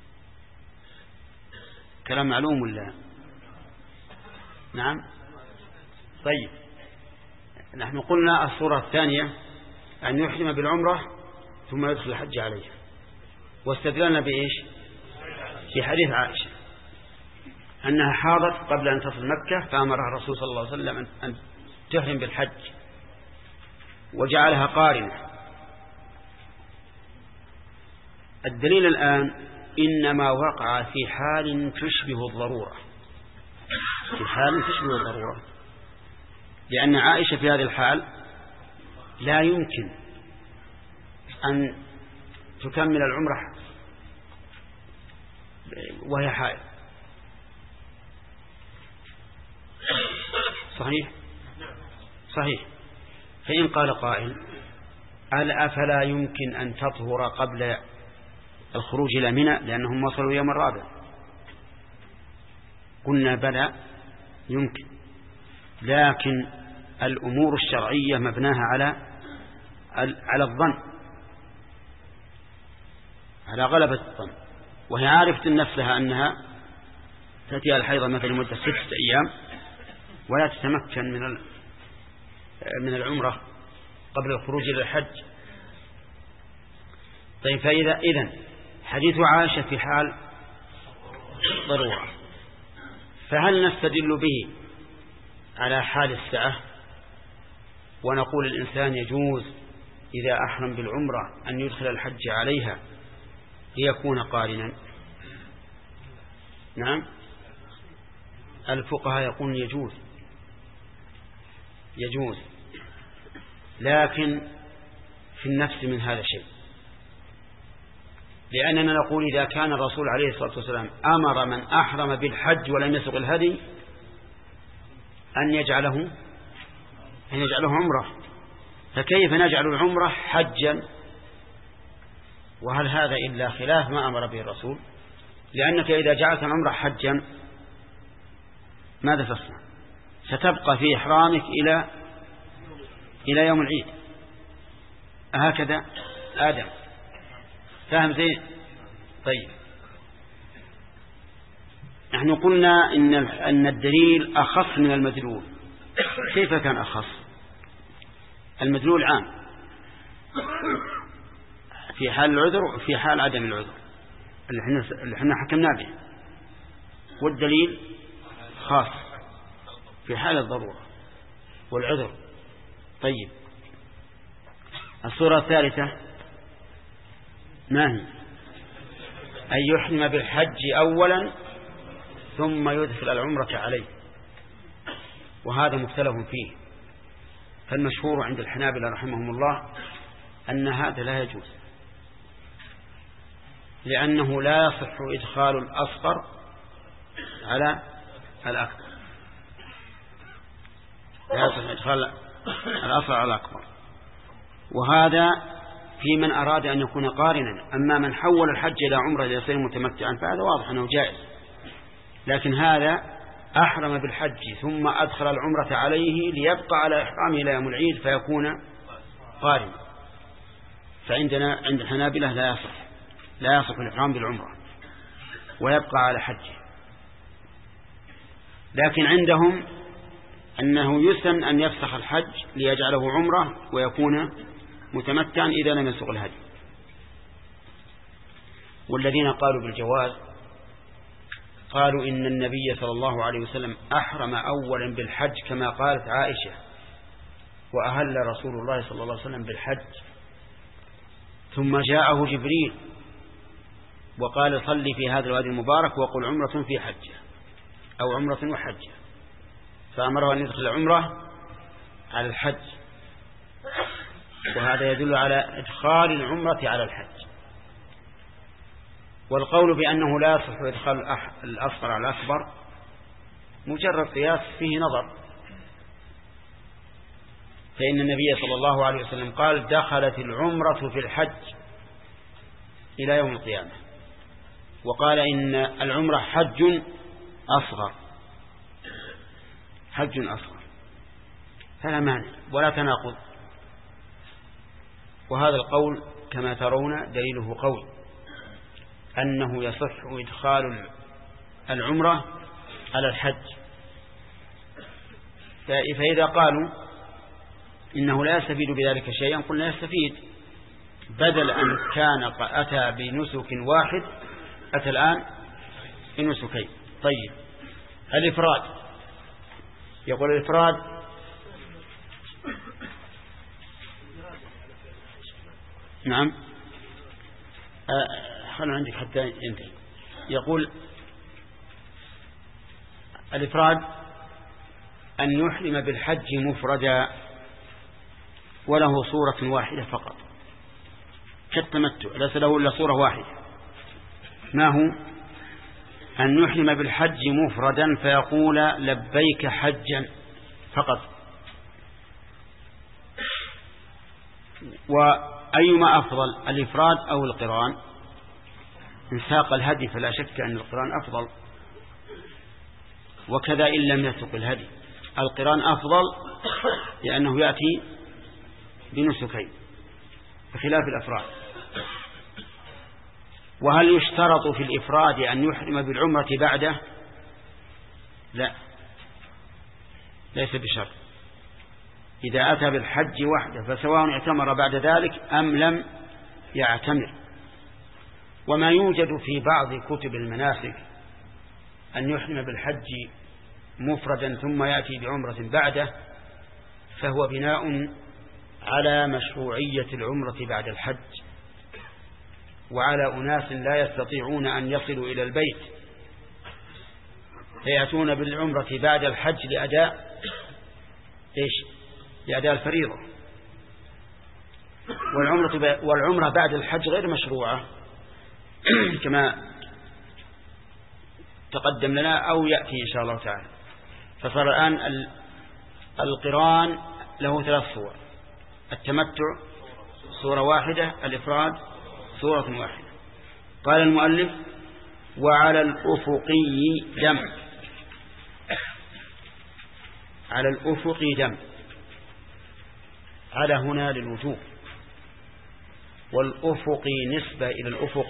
كلام معلوم ولا؟ نعم. طيب نحن قلنا الصورة الثانية أن يحرم بالعمرة ثم يدخل الحج عليه، واستدلنا بإيش؟ في حديث عائشة أنها حاضت قبل أن تصل مكة فأمرها الرسول صلى الله عليه وسلم أن تحرم بالحج وجعلها قارنة. الدليل الآن إنما وقع في حال تشبه الضرورة، في حال تشبه الضرورة، لأن عائشة في هذا الحال لا يمكن أن تكمل العمرة وهي حائض. صحيح صحيح. فإن قال قائل ألا أفلا يمكن أن تطهر قبل الخروج إلى منى لأنهم وصلوا يوم الرابع؟ قلنا بلى يمكن، لكن الأمور الشرعية مبناها على على الظن، على غلبة الظن. وهي عارفة نفسها أنها تأتي الحيضة مثل مدة ستة أيام ولا تتمكن من من العمرة قبل الخروج إلى الحج. طيب فإذا إذن حديث عائشة في حال ضرورة، فهل نستدل به على حال السعة ونقول الإنسان يجوز إذا أحرم بالعمرة أن يدخل الحج عليها ليكون قارنا؟ نعم. الفقهاء يقولون يجوز يجوز لكن في النفس من هذا شيء، لأننا نقول إذا كان الرسول عليه الصلاة والسلام أمر من أحرم بالحج ولم يسق الهدي أن يجعله أن يجعله عمرة، فكيف نجعل العمرة حجا؟ وهل هذا إلا خلاف ما أمر به الرسول؟ لأنك إذا جعلت العمرة حجا ماذا تصنع؟ ستبقى في إحرامك إلى إلى يوم العيد. هكذا آدم فهم زين؟ طيب نحن قلنا إن أن الدليل أخص من المدلول. كيف كان أخص؟ المدلول عام في حال العذر وفي حال عدم العذر اللي احنا اللي احنا حكمنا به، والدليل خاص في حال الضرورة والعذر. طيب الصورة الثالثة ما هي؟ أن يحرم بالحج أولا ثم يدخل العمرة عليه، وهذا مختلف فيه. فالمشهور عند الحنابلة رحمهم الله أن هذا لا يجوز، لأنه لا يصح إدخال الأصغر على الأكبر، لا يصح إدخال الأصغر على الأكبر. وهذا في من أراد أن يكون قارنا. أما من حول الحج إلى عمرة ليصير متمتعا فهذا واضح أنه جائز، لكن هذا أحرم بالحج ثم أدخل العمرة عليه ليبقى على إحرامه إلى يوم العيد فيكون قارنا. فعندنا عند الحنابلة لا يصح لا يصح الإحرام بالعمرة ويبقى على حجه، لكن عندهم أنه يسن أن يفسخ الحج ليجعله عمرة ويكون متمتعا إذا لم يسوق الهدي. والذين قالوا بالجواز قالوا إن النبي صلى الله عليه وسلم أحرم أولا بالحج كما قالت عائشة، وأهل رسول الله صلى الله عليه وسلم بالحج، ثم جاءه جبريل وقال صلي في هذا الوادي المبارك وقل عمرة في حجة أو عمرة وحجة، فأمره أن يدخل العمرة على الحج، وهذا يدل على إدخال العمرة على الحج. والقول بأنه لا يصح إدخال الأصغر على الأكبر مجرد قياس فيه نظر، فإن النبي صلى الله عليه وسلم قال دخلت العمرة في الحج إلى يوم القيامة، وقال إن العمرة حج أصغر حج أصغر فلا مانع ولا تناقض. وهذا القول كما ترون دليله قول أنه يصح إدخال العمرة على الحج. فإذا قالوا إنه لا يستفيد بذلك شيئا قلنا يستفيد، بدل أن كان أتى بنسك واحد أتى الآن بنسكين. طيب الإفراد، يقول الإفراد نعم خلوا عندك حتى ينتهي. يقول الإفراد أن يحرم بالحج مفردا وله صورة واحدة فقط كالتمتع، ليس له إلا صورة واحدة. ما هو؟ أن يحرم بالحج مفردا فيقول لبيك حجا فقط. وأيما أفضل الإفراد أو القران؟ إن ساق الهدي فلا شك أن القران أفضل، وكذا إن لم يسق الهدي القران أفضل لأنه يأتي بنسكين بخلاف الأفراد. وهل يشترط في الإفراد أن يحرم بالعمرة بعده؟ لا، ليس بشرط. إذا أتى بالحج وحده فسواء اعتمر بعد ذلك أم لم يعتمر. وما يوجد في بعض كتب المناسك أن يحرم بالحج مفردا ثم يأتي بعمرة بعده، فهو بناء على مشروعية العمرة بعد الحج، وعلى أناس لا يستطيعون أن يصلوا إلى البيت فيأتون بالعمرة بعد الحج لأداء إيش؟ لأداء الفريضة. والعمرة, والعمرة بعد الحج غير مشروعة كما تقدم لنا أو يأتي إن شاء الله تعالى. فصار الآن القران له ثلاث صور: التمتع صورة واحدة، الإفراد صورة واحدة. قال المؤلف وعلى الأفقي دم. على الأفق دم، على هنا للوجوب، والأفق نسبة إلى الأفق،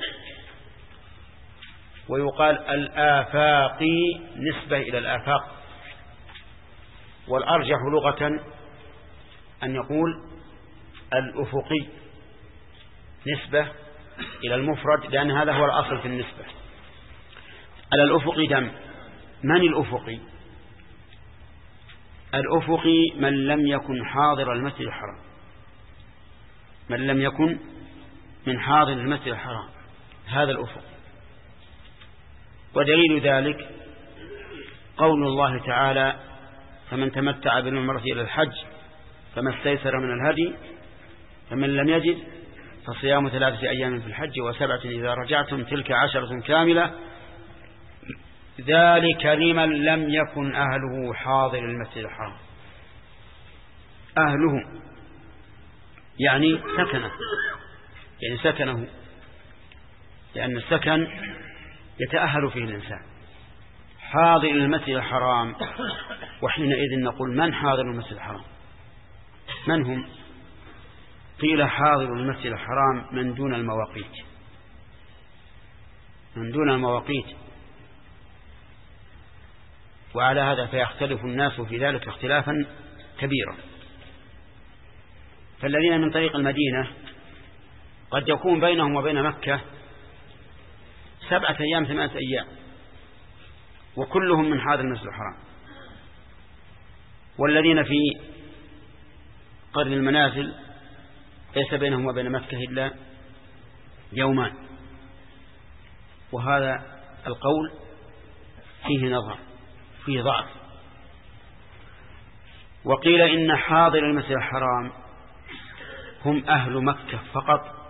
ويقال الآفاقي نسبة إلى الآفاق. والأرجح لغة أن يقول الأفقي نسبة إلى المفرد، لأن هذا هو الأصل في النسبة. على الأفق دم. من الأفقي؟ الأفقي من لم يكن حاضر المسجد الحرام، من لم يكن من حاضر المسجد الحرام، هذا الأفق. ودليل ذلك قول الله تعالى فمن تمتع بالعمرة إلى الحج فما استيسر من الهدي فمن لم يجد فصيام ثلاثة أيام في الحج وسبعة إذا رجعتم تلك عشرة كاملة ذلك لمن لم يكن أهله حاضر المسجد الحرام. أهله يعني سكنه، يعني سكنه، لأن السكن يتأهل فيه الإنسان. حاضر المسجد الحرام، وحينئذ نقول من حاضر المسجد الحرام؟ من هم؟ قيل حاضر المسجد الحرام من دون المواقيت، من دون المواقيت. وعلى هذا فيختلف الناس في ذلك اختلافا كبيرا. فالذين من طريق المدينة قد يكون بينهم وبين مكة سبعة أيام ثمانية أيام وكلهم من حاضر المسجد الحرام، والذين في قرن المنازل ليس بينهم وبين مكة إلا يومان. وهذا القول فيه نظر، فيه ضعف. وقيل إن حاضر المسجد الحرام هم أهل مكة فقط،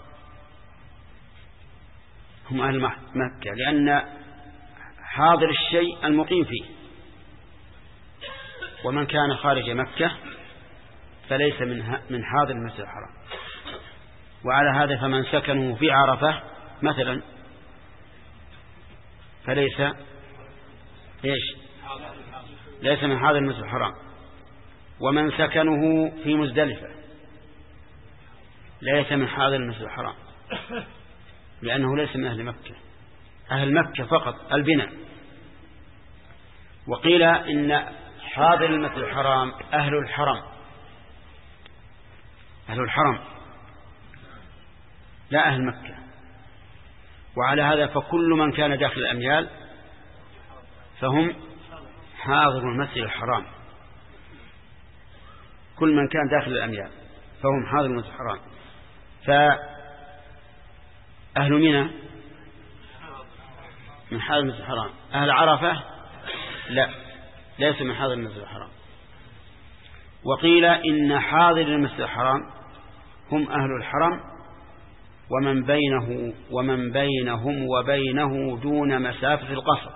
هم أهل مكة، لأن حاضر الشيء المقيم فيه، ومن كان خارج مكة فليس من من حاضر المسجد الحرام. وعلى هذا فمن سكنه في عرفة مثلا فليس إيش؟ ليس من حاضر المسجد الحرام. ومن سكنه في مزدلفة ليس من حاضر المسجد الحرام، لأنه ليس من أهل مكة، أهل مكة فقط البناء. وقيل إن حاضر المسجد الحرام أهل الحرم، أهل الحرم لا أهل مكة. وعلى هذا فكل من كان داخل الأميال فهم حاضر المسجد الحرام، كل من كان داخل الأميال فهم حاضر المسجد الحرام. فأهل منى من حاضر المسجد الحرام، أهل عرفة لا، ليس من حاضر المسجد الحرام. وقيل إن حاضر المسجد الحرام هم أهل الحرم ومن بينه ومن بينهم وبينه دون مسافة القصر،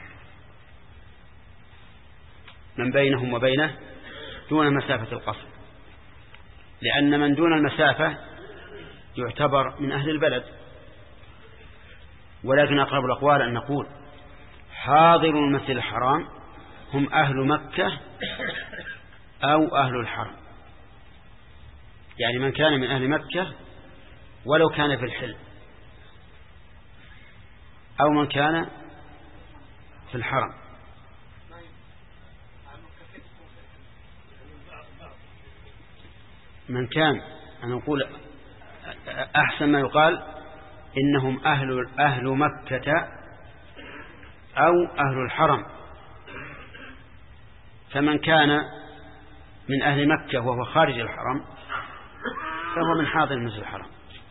من بينهم وبينه دون مسافة القصر، لأن من دون المسافة يعتبر من أهل البلد. ولكن أقرب الأقوال أن نقول حاضر المسجد الحرام هم أهل مكة أو أهل الحرم، يعني من كان من أهل مكة ولو كان في الحل، أو من كان في الحرم. من كان أنا نقول أحسن ما يقال إنهم أهل أهل مكة أو أهل الحرم. فمن كان من أهل مكة وهو خارج الحرم فهو من حاضر المسجد الحرام.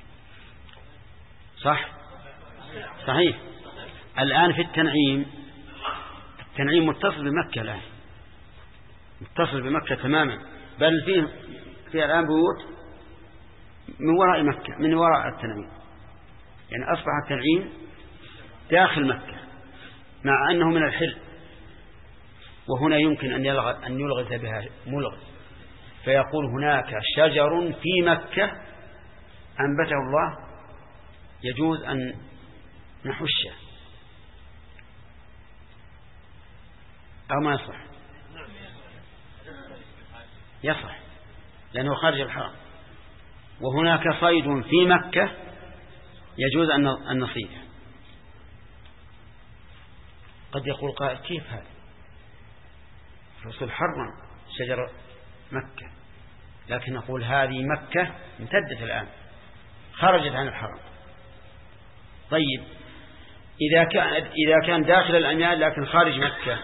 صح؟ صحيح. الآن في التنعيم، التنعيم متصل بمكة الآن، متصل بمكة تماما، بل فيه في الآن بيوت من وراء مكة، من وراء التنعيم، يعني أصبح التنعيم داخل مكة مع أنه من الحل. وهنا يمكن أن يلغى أن يلغز بها ملغز، فيقول هناك شجر في مكة أنبته الله يجوز أن نحشه، أو ما يصح؟ يصح لأنه خارج الحرم. وهناك صيد في مكة يجوز أن نصيده. قد يقول قائل كيف هذا؟ الرسول حرم شجر مكة، لكن نقول هذه مكة امتدت الآن، خرجت عن الحرم. طيب إذا كان إذا كان داخل الأميال لكن خارج مكة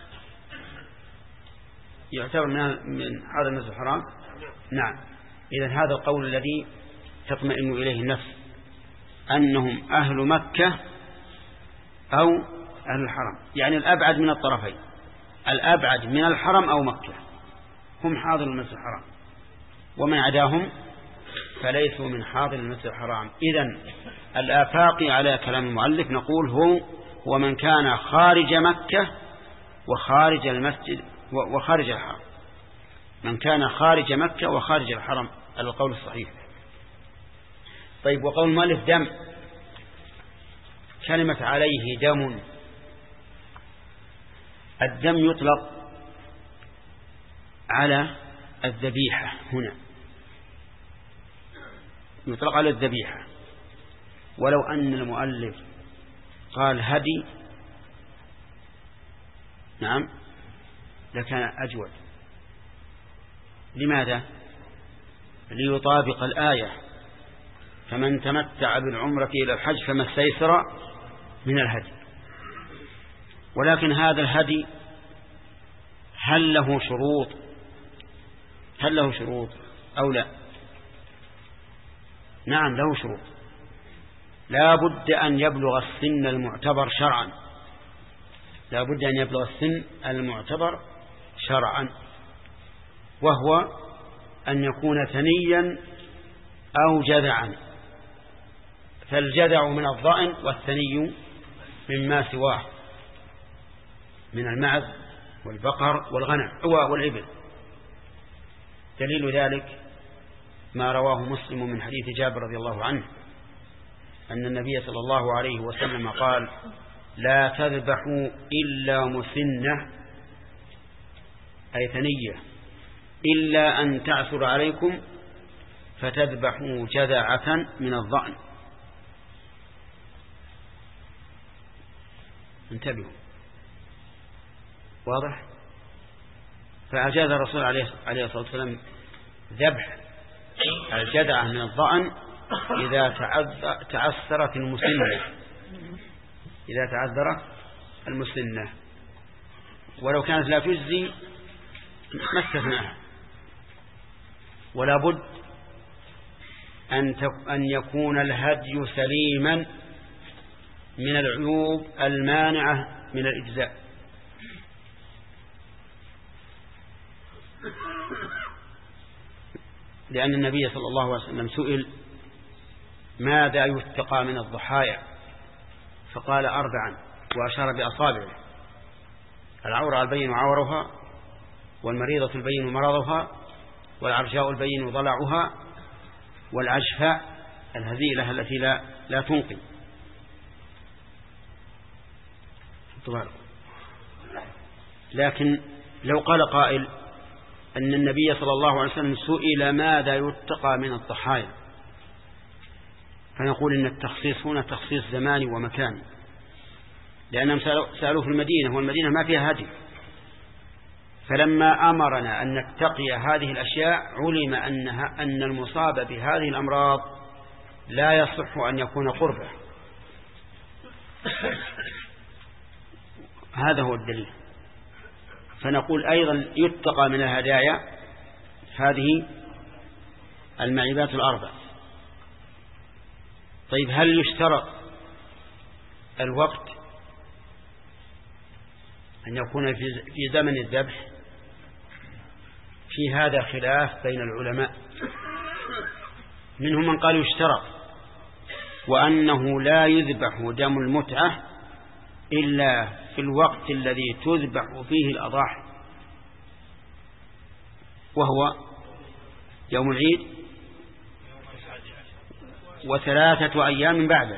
يعتبر من هذا المسجد الحرام؟ نعم. إذن هذا القول الذي تطمئن إليه النفس، أنهم أهل مكة أو أهل الحرم، يعني الأبعد من الطرفين، الأبعد من الحرم أو مكة هم حاضر المسجد الحرام، ومن عداهم فليسوا من حاضر المسجد الحرام. إذن الآفاقي على كلام المؤلف نقول هو ومن كان خارج مكة وخارج المسجد وخارج الحرم، من كان خارج مكة وخارج الحرم على القول الصحيح. طيب، وقول المؤلف دم، كلمة عليه دم، الدم يطلق على الذبيحة، هنا يطلق على الذبيحة، ولو أن المؤلف قال هدي نعم لكان أجود. لماذا؟ ليطابق الآية فمن تمتع بالعمرة إلى الحج فما استيسر من الهدي. ولكن هذا الهدي هل له شروط هل له شروط أو لا؟ نعم له شروط، لا بد أن يبلغ السن المعتبر شرعا، لا بد أن يبلغ السن المعتبر شرعا، وهو أن يكون ثنيا أو جذعا، فالجذع من الضأن والثني مما سواه من المعز والبقر والغنم والإبل. دليل ذلك ما رواه مسلم من حديث جابر رضي الله عنه أن النبي صلى الله عليه وسلم قال: لا تذبحوا إلا مسنة أي ثنية إلا أن تعثر عليكم فتذبحوا جذعة من الضأن. انتبهوا، واضح؟ فأجاز الرسول عليه الصلاة والسلام ذبح الجذعة من الضأن إذا تعثرت المسنة، إذا تعذرت المسنة، ولو كانت لا تجزي ما استثناها. ولا بد أن يكون الهدي سليما من العيوب المانعة من الإجزاء، لأن النبي صلى الله عليه وسلم سئل ماذا يتقى من الضحايا فقال أربعا، وأشار بأصابعه: العورة البين عورها، والمريضة البين مرضها، والعرجاء البين ضلعها، والعجفاء الهزيلة التي لا, لا تنقي. لكن لو قال قائل أن النبي صلى الله عليه وسلم سئل ماذا يتقى من الضحايا، فنقول إن التخصيص هنا تخصيص زماني ومكان، لأنهم سألوا في المدينة والمدينة ما فيها هدي، فلما أمرنا أن نتقي هذه الأشياء علم أنها أن المصاب بهذه الأمراض لا يصح أن يكون قربه. هذا هو الدليل. فنقول أيضا يتقى من الهدايا هذه المعيبات الأربع. طيب، هل يشترط الوقت أن يكون في زمن الذبح؟ في هذا خلاف بين العلماء، منهم من قال يشترط، وأنه لا يذبح دم المتعة إلا في الوقت الذي تذبح فيه الأضاحي، وهو يوم العيد وثلاثة أيام بعده.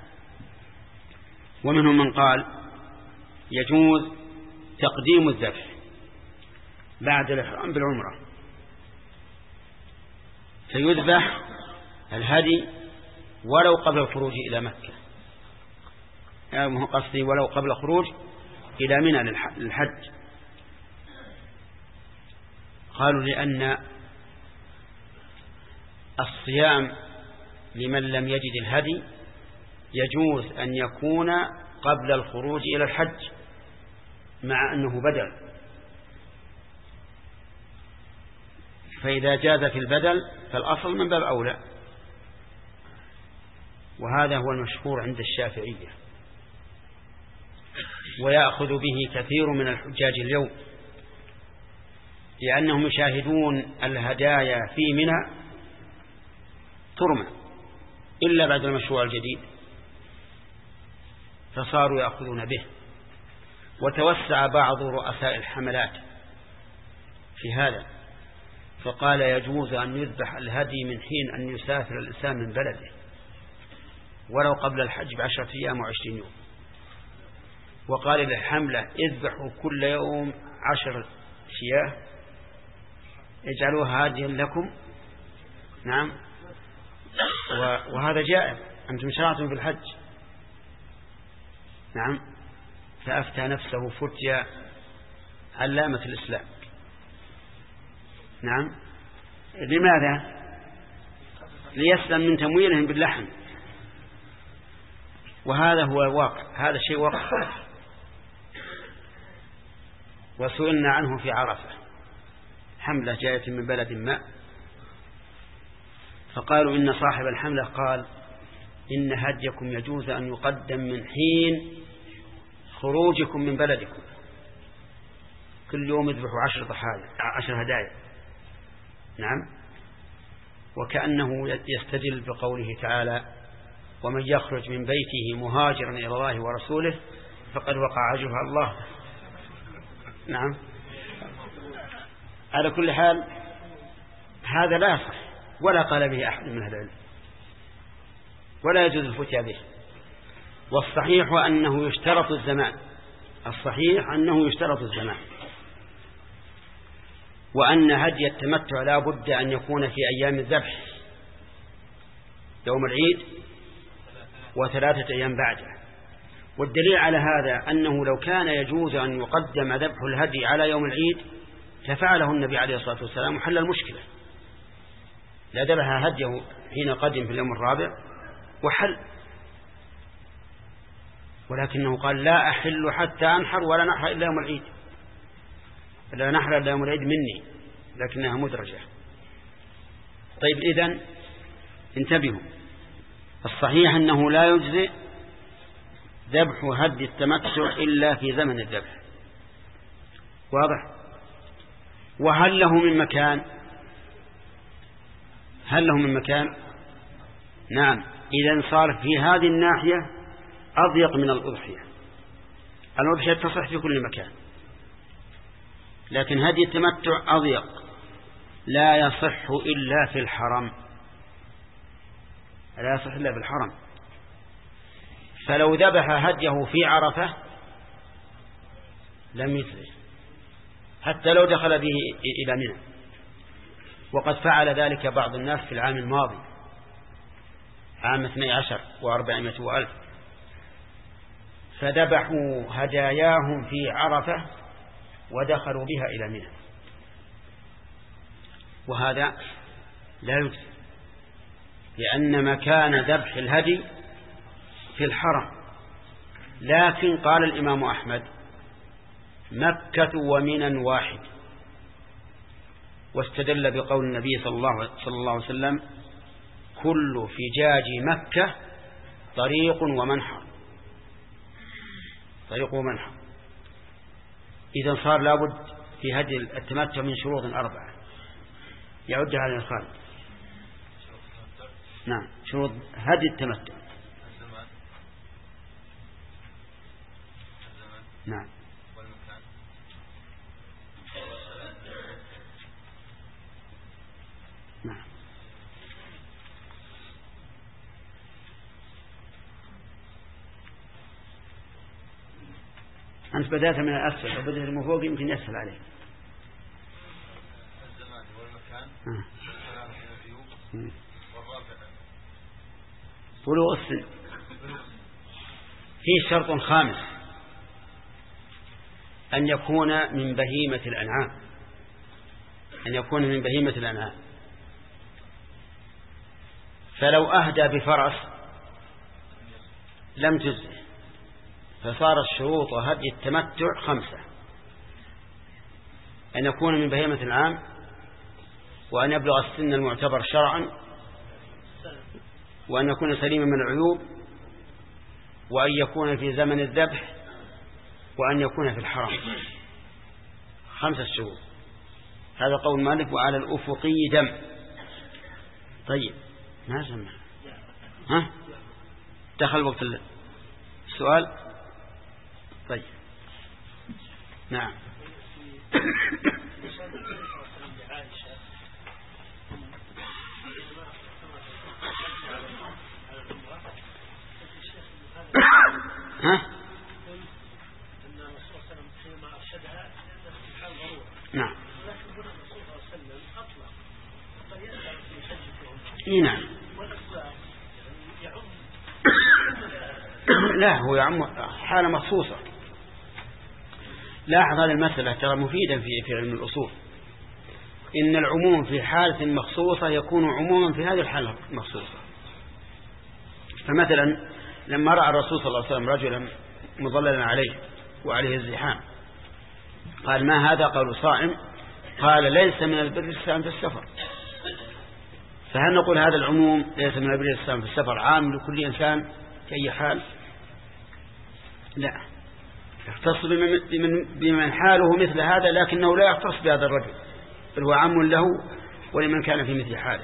ومنهم من قال يجوز تقديم الذبح بعد الإحرام بالعمرة، فيذبح الهدي ولو قبل الخروج إلى مكة، يعني قصدي ولو قبل الخروج إلى منى للحج. قالوا لأن الصيام لمن لم يجد الهدي يجوز أن يكون قبل الخروج إلى الحج، مع أنه بدل، فإذا جاز في البدل فالأصل من باب أولى. وهذا هو المشهور عند الشافعية. ويأخذ به كثير من الحجاج اليوم، لأنهم يشاهدون الهدايا في منى ترمى إلا بعد المشروع الجديد، فصاروا يأخذون به. وتوسع بعض رؤساء الحملات في هذا، فقال يجوز أن يذبح الهدي من حين أن يسافر الإنسان من بلده ولو قبل الحج بعشرة أيام وعشرين يوم. وقال للحملة اذبحوا كل يوم عشر شياه اجعلوها هاديا لكم. نعم، وهذا جائز، أنتم شرعتم في الحج. نعم، فأفتى نفسه فتيا علامة الإسلام. نعم، لماذا؟ ليسلم من تمويلهم باللحم، وهذا هو الواقع، هذا شيء واقع. وسئلنا عنه في عرفة، حملة جاءت من بلد ما، فقالوا إن صاحب الحملة قال إن هديكم يجوز أن يقدم من حين خروجكم من بلدكم، كل يوم يذبحوا عشر ضحايا عشر هدايا. نعم، وكأنه يستدل بقوله تعالى ومن يخرج من بيته مهاجرا إلى الله ورسوله فقد وقع أجره الله. نعم، على كل حال هذا لا يصح ولا قال به أحد من أهل العلم، ولا يجوز الفتيا به. والصحيح أنه يشترط الزمان، الصحيح أنه يشترط الزمان، وأن هدي التمتع لا بد أن يكون في أيام الذبح، يوم العيد وثلاثة أيام بعده. والدليل على هذا أنه لو كان يجوز أن يقدم ذبح الهدي على يوم العيد لفعله النبي عليه الصلاة والسلام وحل المشكلة، لا ذبح هديه حين قدم في اليوم الرابع وحل، ولكنه قال لا أحل حتى أنحر ولا نحر إلا يوم العيد، لا نحر إلا يوم العيد مني، لكنها مدرجة. طيب، إذن انتبهوا، الصحيح أنه لا يجزئ ذبح هدي التمتع إلا في زمن الذبح، واضح؟ وهل له من مكان؟ هل له من مكان؟ نعم، إذن صار في هذه الناحية أضيق من الأضحية. الأضحية تصح في كل مكان، لكن هدي التمتع أضيق، لا يصح إلا في الحرم، لا يصح إلا في الحرم. فلو ذبح هديه في عرفة لم يجزئ حتى لو دخل به إلى منى، وقد فعل ذلك بعض الناس في العام الماضي عام اثني عشر وأربعمائة وألف، فذبحوا هداياهم في عرفة ودخلوا بها إلى منى، وهذا لا يجزئ، لأن مكان ذبح الهدي في الحرم. لكن قال الإمام أحمد مكة ومنى واحد، واستدل بقول النبي صلى الله عليه وسلم كل فجاج مكة طريق ومنحر، طريق ومنحر. إذن صار لابد في هدي التمتع من شروط أربعة يعدها على الخالد. نعم، شروط هدي التمتع. نعم، نعم. أنت بدأت من الأسفل وبدأت من فوق يمكن يسهل عليك. الزمان والمكان بلوغ السن. في شرط خامس أن يكون من بهيمة الأنعام، أن يكون من بهيمة الأنعام. فلو أهدى بفرس لم تجزه، فصار الشروط هدي التمتع خمسة: أن يكون من بهيمة الأنعام، وأن يبلغ السن المعتبر شرعا، وأن يكون سليما من العيوب، وأن يكون في زمن الذبح، وأن يكون في الحرم خمسة شهور. هذا قول مالك. وعلى الأفقي دم. طيب ما سمع ها دخل وقت السؤال. طيب نعم. ها نعم. اي نعم. لا هو يعم حالة مخصوصة. لاحظ هذه المسألة ترى مفيدا في في علم الأصول. إن العموم في حالة مخصوصة يكون عموما في هذه الحالة المخصوصة. فمثلا لما رأى الرسول صلى الله عليه وسلم رجلا مظللا عليه وعليه الزحام قال ما هذا؟ قالوا صائم. قال ليس من البر الصيام في السفر. فهل نقول هذا العموم ليس من البر الصيام في السفر عام لكل إنسان في أي حال؟ لا، يختص بمن, بمن حاله مثل هذا، لكنه لا يختص بهذا الرجل، بل هو عام له ولمن كان في مثل حاله.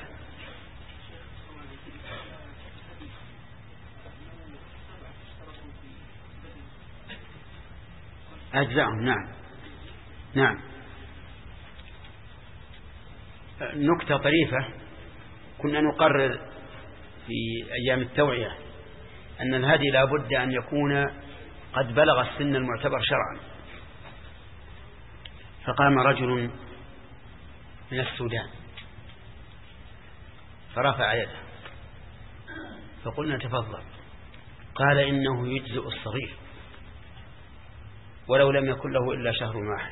أجزاءهم. نعم نعم. نكتة طريفة كنا نقرر في أيام التوعية أن الهدي لا بد أن يكون قد بلغ السن المعتبر شرعا. فقام رجل من السودان فرفع يده فقلنا تفضل. قال إنه يجزئ الصغير ولو لم يكن له إلا شهر واحد.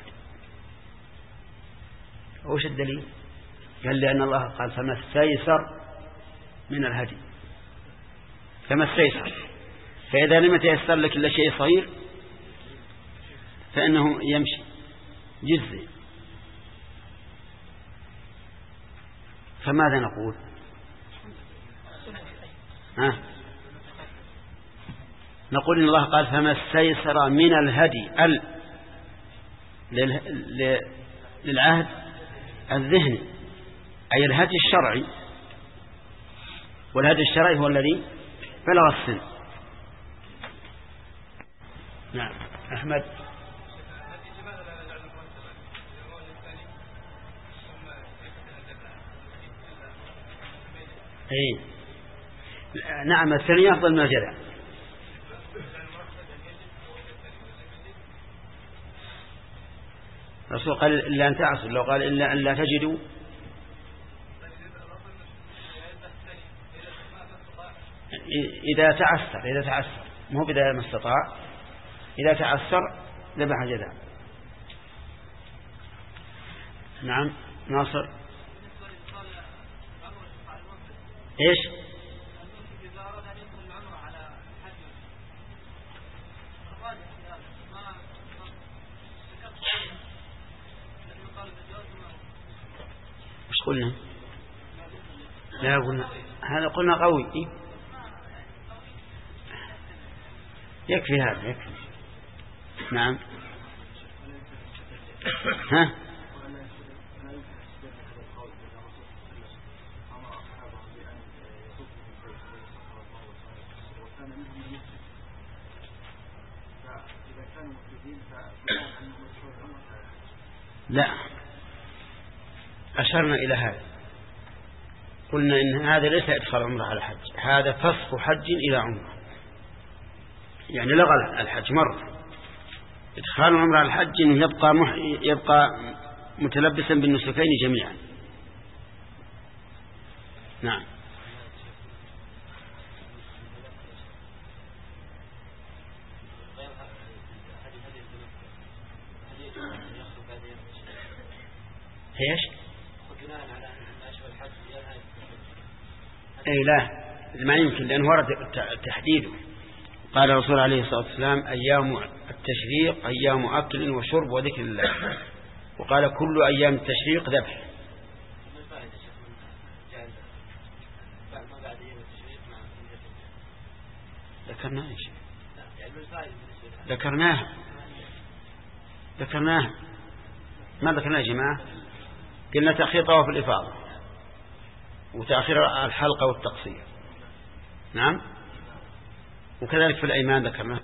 وش الدليل؟ قال لأن الله قال فما استيسر من الهدي، فما استيسر. فإذا لم يتيسر لك إلا شيء صغير فإنه يمشي جزء. فماذا نقول؟ ها؟ نقول إن الله قال فما استيسر من الهدي ال للعهد الذهني، أي الهدي الشرعي، والهدي الشرعي هو الذي بلغ السن. نعم. أحمد. أي نعم، الثانية أفضل من الجدع. الرسول قال إلا أن تعصوا، لو قال إلا أن لا تجدوا. إذا تعسر إذا تعسر مو بداية ما استطاع. إذا تعسر ذبح جدع. نعم. ناصر. إيش؟ مش قلنا؟ لا قلنا هذا، قلنا قوي. يكفي هذا يكفي. نعم. ها؟ لا، أشرنا إلى هذا، قلنا إن هذا ليس إدخال عمره على الحج، هذا فسخ حج إلى عمره، يعني لغى الحج مرة. إدخال العمره على الحج إنه يبقى مح... يبقى متلبسا بالنسكين جميعا. نعم. ايش؟ اي لا، ما يمكن، لأنه ورد تحديده. قال الرسول عليه الصلاة والسلام أيام التشريق أيام أكل وشرب وذكر الله، وقال كل أيام التشريق ذبح. ذكرناها ذكرناها ذكرناه ما ذكرناه يا جماعة؟ قلنا تأخير طواف الإفاضة وتأخير الحلقة والتقصير. نعم. وكذلك في الأيمان ذكرناه.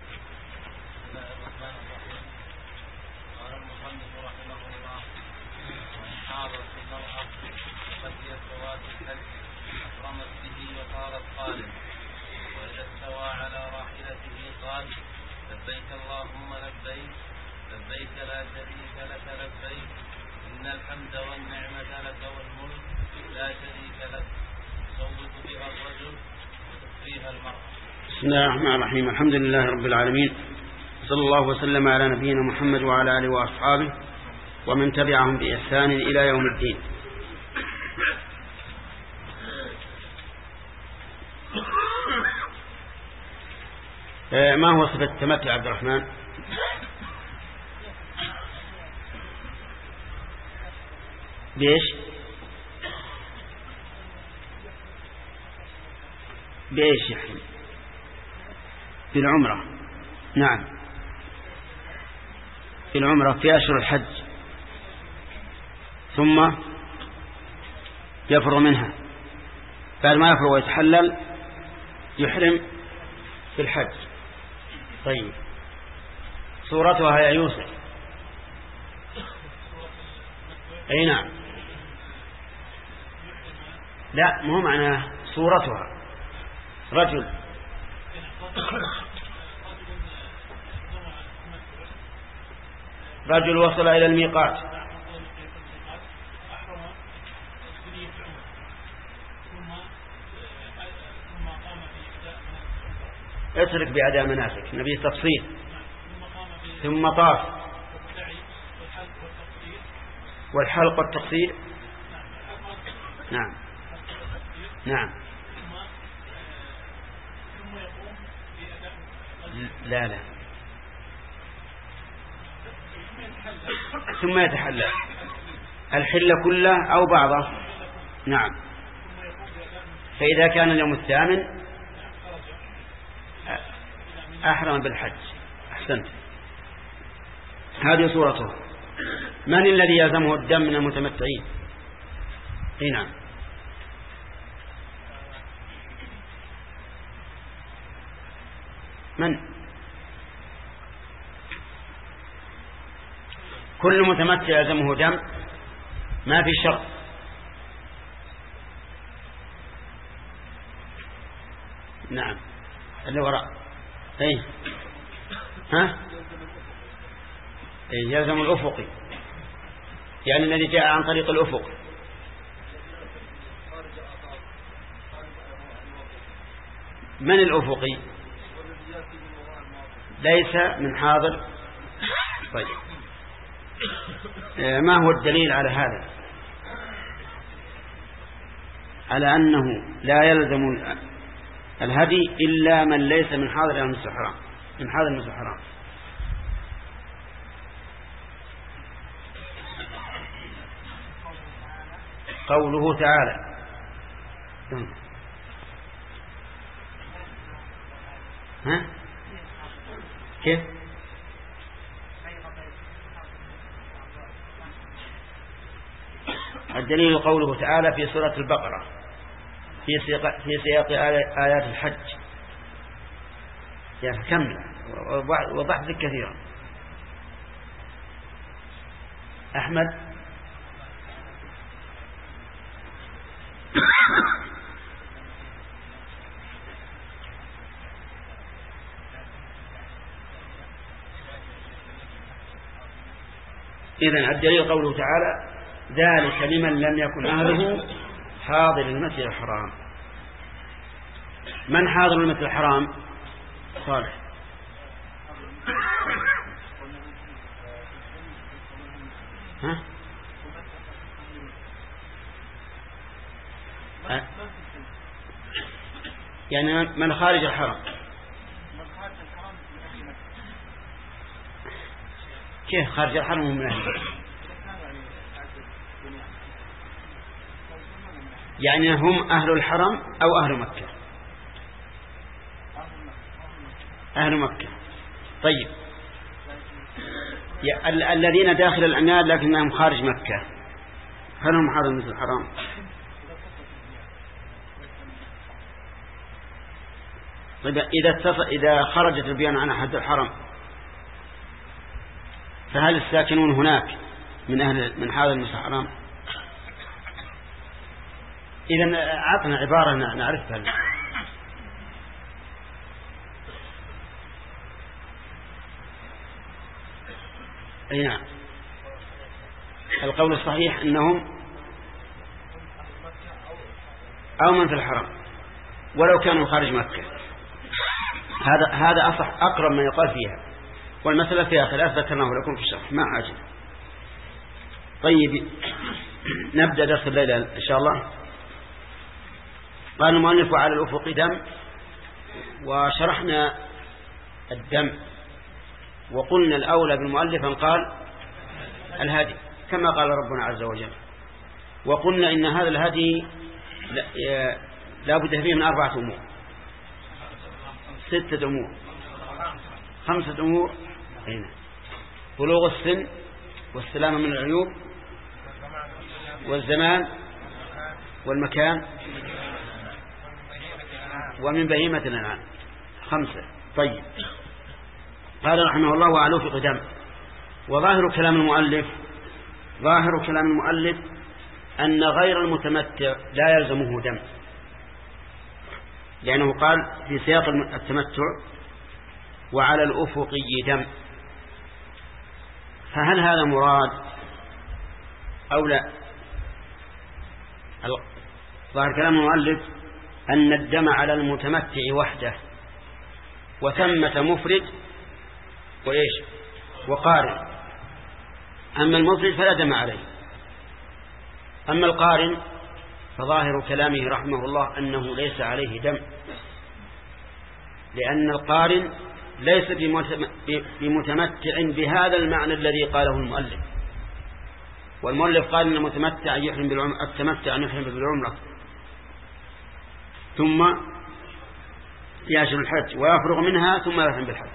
لبيك اللهم لبيك لبيك لا شريك لك لبيك إن الحمد والنعمة لك والملك لا شريك لك تصوت بها الرجل وتكفيها المرأة. بسم الله الرحمن الرحيم. الحمد لله رب العالمين، صلى الله وسلم على نبينا محمد وعلى آله وأصحابه ومن تبعهم بإحسان إلى يوم الدين. ما هو صفة التمتع عبد الرحمن؟ بإيش بإيش يا حبيبي؟ بالعمرة. نعم، بالعمرة في أشهر الحج، ثم يفرغ منها، بعد ما يفرغ ويتحلل يحرم في الحج. طيب، صورتها يا يوسف؟ أي نعم. لا، مو معناه صورتها. رجل رجل وصل إلى الميقات اترك بأداء مناسك، نبي تفصيل. ثم طاف والحلق والتقصير. نعم نعم. لا لا ثم يتحلل الحل كله أو بعضه. نعم. فإذا كان اليوم الثامن أحرم بالحج. أحسنت. هذه صورته. من الذي يلزمه الدم من المتمتعين؟ نعم. من؟ كل متمتع يلزمه دم، ما في شرط. نعم. اللي وراء. اي ها اي يلزم الأفقي، يعني الذي جاء عن طريق الأفق. من الأفقي؟ ليس من حاضر. طيب، ما هو الدليل على هذا؟ على أنه لا يلزم الهدي إلا من ليس من حاضر المسجد الحرام، من حاضر المسجد الحرام. قوله تعالى: ها كيف؟ الدليل قوله تعالى في سورة البقرة في سياق في سياق آيات الحج. يعني كمل، وضحت ذلك كثيرا. أحمد. إذن الدليل قوله تعالى: ذلك لمن لم يكن أهله حاضر المسجد الحرام. من حاضر المسجد الحرام؟ صالح. ها؟ أه؟ يعني من خارج الحرم. كيف خارج الحرم من أهله؟ يعني هم أهل الحرم أو أهل مكة؟ أهل مكة. طيب، الذين داخل العناد لكنهم خارج مكة هل هم حرم مثل الحرام؟ طيب إذا إذا خرجت البيان عن حد الحرم فهل الساكنون هناك من أهل من حاضر مثل الحرام؟ إذا أعطنا عبارة نعرفها. أي نعم. القول الصحيح أنهم أو من في الحرم ولو كانوا خارج مكة. هذا هذا أصح أقرب ما يقال فيها، والمسألة فيها خلاف ذكرناه لكم في الشرح ما عاجل. طيب نبدأ درس الليلة إن شاء الله. قال المؤلف على الأفق دم، وشرحنا الدم وقلنا الأولى بالمؤلف أن قال الهدي كما قال ربنا عز وجل، وقلنا إن هذا الهدي لا بد فيه من أربعة أمور، ستة أمور، خمسة أمور، هنا بلوغ السن والسلامة من العيوب والزمان والمكان ومن بهيمة الأنعام، خمسة. طيب قال رحمه الله وعلو في قدام. وظاهر كلام المؤلف ظاهر كلام المؤلف أن غير المتمتع لا يلزمه دم، لأنه قال في سياق التمتع وعلى الأفق دم، فهل هذا مراد أو لا؟ ظاهر كلام المؤلف أن الدم على المتمتع وحده، وثمة مفرد وإيش وقارن، أما المفرد فلا دم عليه. أما القارن فظاهر كلامه رحمه الله أنه ليس عليه دم، لأن القارن ليس بمتمتع بهذا المعنى الذي قاله المؤلف، والمؤلف قال أن المتمتع يحرم بالعمرة، التمتع يحرم بالعمرة ثم يأجر الحج ويفرغ منها ثم يحرم بالحج،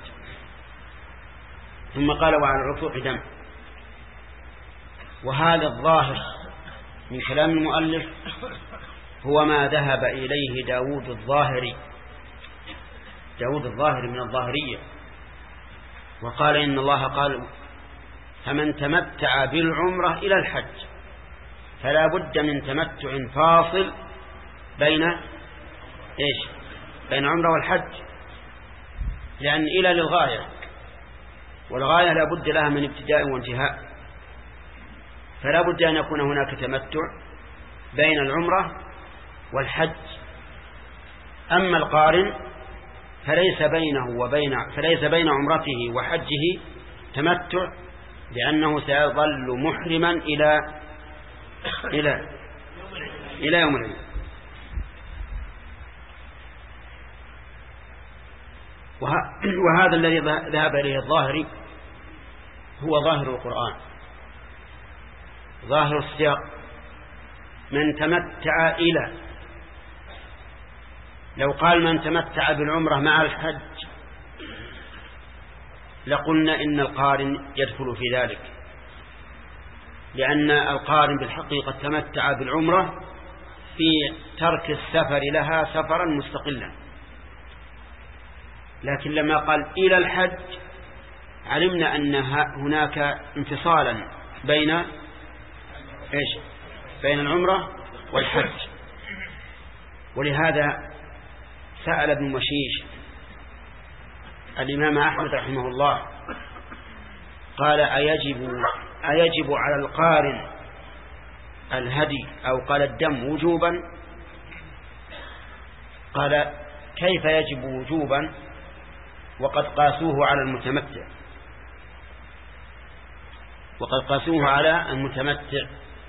ثم قال وعلى الرفوع دم. وهذا الظاهر من كلام المؤلف هو ما ذهب إليه داود الظاهري داود الظاهري من الظاهرية، وقال إن الله قال فمن تمتع بالعمرة إلى الحج فلا بد من تمتع فاصل بين إيش بين عمرة والحج، لأن إلى للغاية، والغاية لا بد لها من ابتداء وانتهاء، فلا بد أن يكون هناك تمتع بين العمرة والحج. أما القارن فليس بينه وبين فليس بين عمرته وحجه تمتع، لأنه سيظل محرما إلى إلى إلى يوم العيد. وهذا الذي ذهب إليه الظاهري هو ظاهر القرآن، ظاهر السياق من تمتع إلى، لو قال من تمتع بالعمرة مع الحج لقلنا إن القارن يدخل في ذلك، لأن القارن بالحقيقة تمتع بالعمرة في ترك السفر لها سفرا مستقلا، لكن لما قال إلى الحج علمنا أن هناك انفصالا بين إيش بين العمرة والحج. ولهذا سأل ابن مشيش الإمام أحمد رحمه الله قال أيجب, أيجب على القارن الهدي أو قال الدم وجوبا؟ قال كيف يجب وجوبا وقد قاسوه على المتمتع وقد قاسوه على المتمتع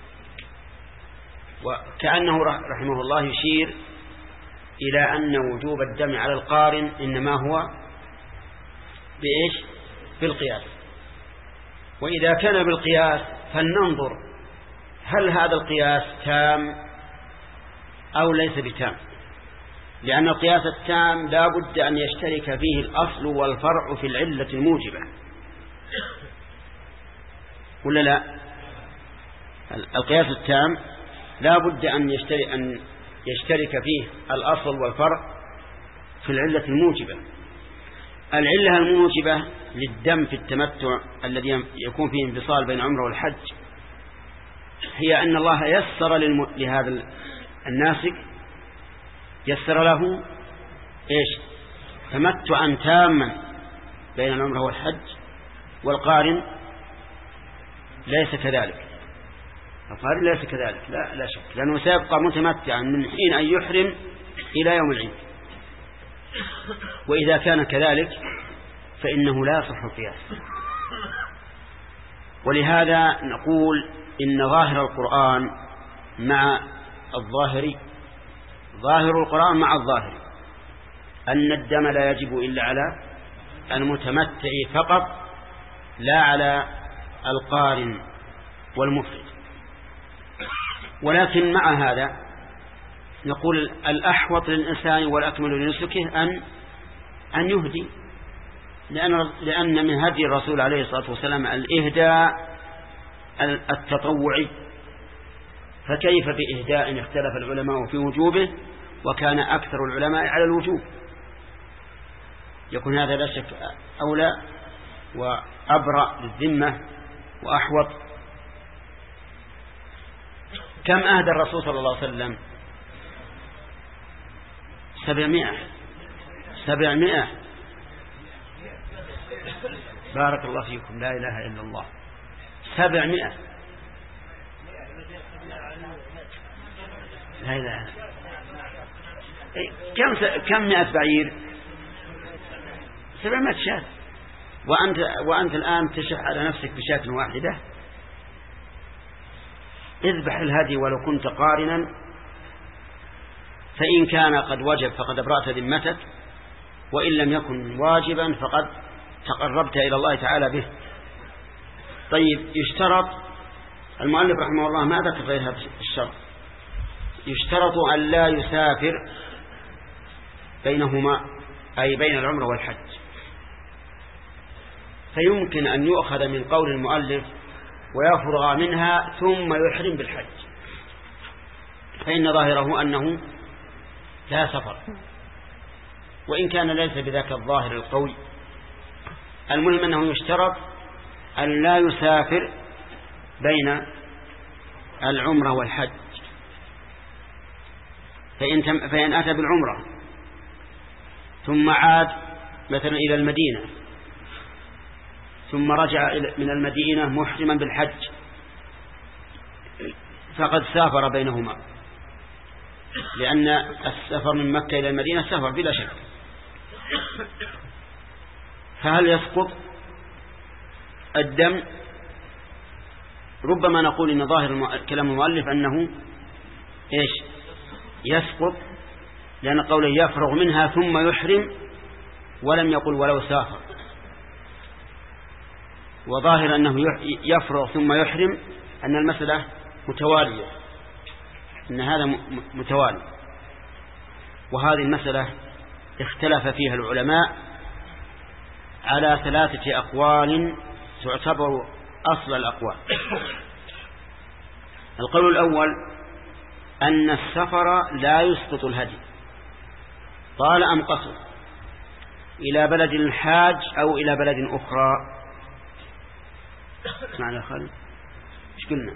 وكأنه رحمه الله يشير إلى أن وجوب الدم على القارن إنما هو بإيش بالقياس. وإذا كان بالقياس فلننظر هل هذا القياس تام أو ليس بتام، لأن القياس التام لا بد أن يشترك فيه الأصل والفرع في العلة الموجبة، ولا لا؟ القياس التام لا بد أن يشترك, أن يشترك فيه الأصل والفرع في العلة الموجبة. العلة الموجبة للدم في التمتع الذي يكون فيه انفصال بين العمرة والحج هي أن الله يسر لهذا الناسك، يسر له إيش؟ تمتعا تاما بين العمرة والحج. والقارن ليس كذلك، القارن ليس كذلك لا, لا شك، لأنه سيبقى متمتعا من حين أن يحرم إلى يوم العيد. وإذا كان كذلك فإنه لا يصح القياس. ولهذا نقول إن ظاهر القرآن مع الظاهري، ظاهر القرآن مع الظاهر أن الدم لا يجب إلا على المتمتع فقط لا على القارن والمفرد. ولكن مع هذا نقول الأحوط للإنسان والأكمل لنسكه أن أن يهدي، لأن لأن من هدي الرسول عليه الصلاة والسلام الإهداء التطوعي، فكيف بإهداء اختلف العلماء في وجوبه وكان أكثر العلماء على الوجوب؟ يكون هذا لا شك أولى وأبرأ للذمة وأحوط. كم أهدى الرسول صلى الله عليه وسلم؟ سبعمائة سبعمائة بارك الله فيكم، لا إله إلا الله، سبعمائة لا إله. كم كم مئة بعير؟ سبعمائة شاة. وأنت وأنت الآن تشح على نفسك بشاة واحدة. اذبح الهدي ولو كنت قارنا، فإن كان قد وجب فقد أبرأت ذمتك، وإن لم يكن واجبا فقد تقربت إلى الله تعالى به. طيب، يشترط، المؤلف رحمه الله ما ذكر غير هذا الشرط، يشترط أن لا يسافر بينهما، أي بين العمرة والحج. فيمكن أن يؤخذ من قول المؤلف ويفرغ منها ثم يحرم بالحج، فإن ظاهره أنه لا سفر، وإن كان ليس بذاك الظاهر القوي. المهم أنه يشترط أن لا يسافر بين العمرة والحج. فإن, تم فإن أتى بالعمرة ثم عاد مثلا إلى المدينة ثم رجع من المدينة محرما بالحج فقد سافر بينهما، لأن السفر من مكة إلى المدينة سفر بلا شك. فهل يسقط الدم؟ ربما نقول إن ظاهر كلام المؤلف أنه إيش؟ يسقط، لأن قوله يفرغ منها ثم يحرم ولم يقل ولو سافر. وظاهر أنه يفرغ ثم يحرم أن المسألة متوالية، أن هذا متوالي. وهذه المسألة اختلف فيها العلماء على ثلاثة أقوال تعتبر أصل الأقوال. القول الأول أن السفر لا يسقط الهدي طال أم قصر إلى بلد الحاج أو إلى بلد أخرى. اسمعنا يا خالد، ايش قلنا؟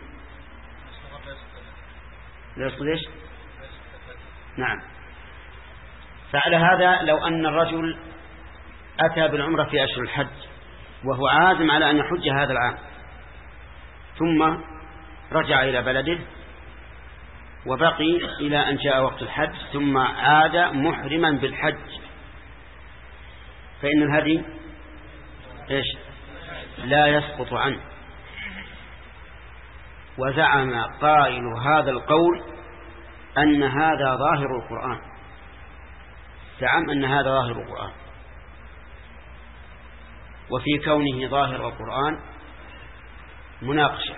لا يسقط ايش؟ نعم. فعلى هذا لو أن الرجل أتى بالعمرة في أشهر الحج وهو عازم على أن يحج هذا العام، ثم رجع إلى بلده وبقي إلى أن جاء وقت الحج ثم عاد محرما بالحج، فإن الهدي إيش؟ لا يسقط عنه. وزعم قائل هذا القول أن هذا ظاهر القرآن، زعم أن هذا ظاهر القرآن. وفي كونه ظاهر القرآن مناقشة،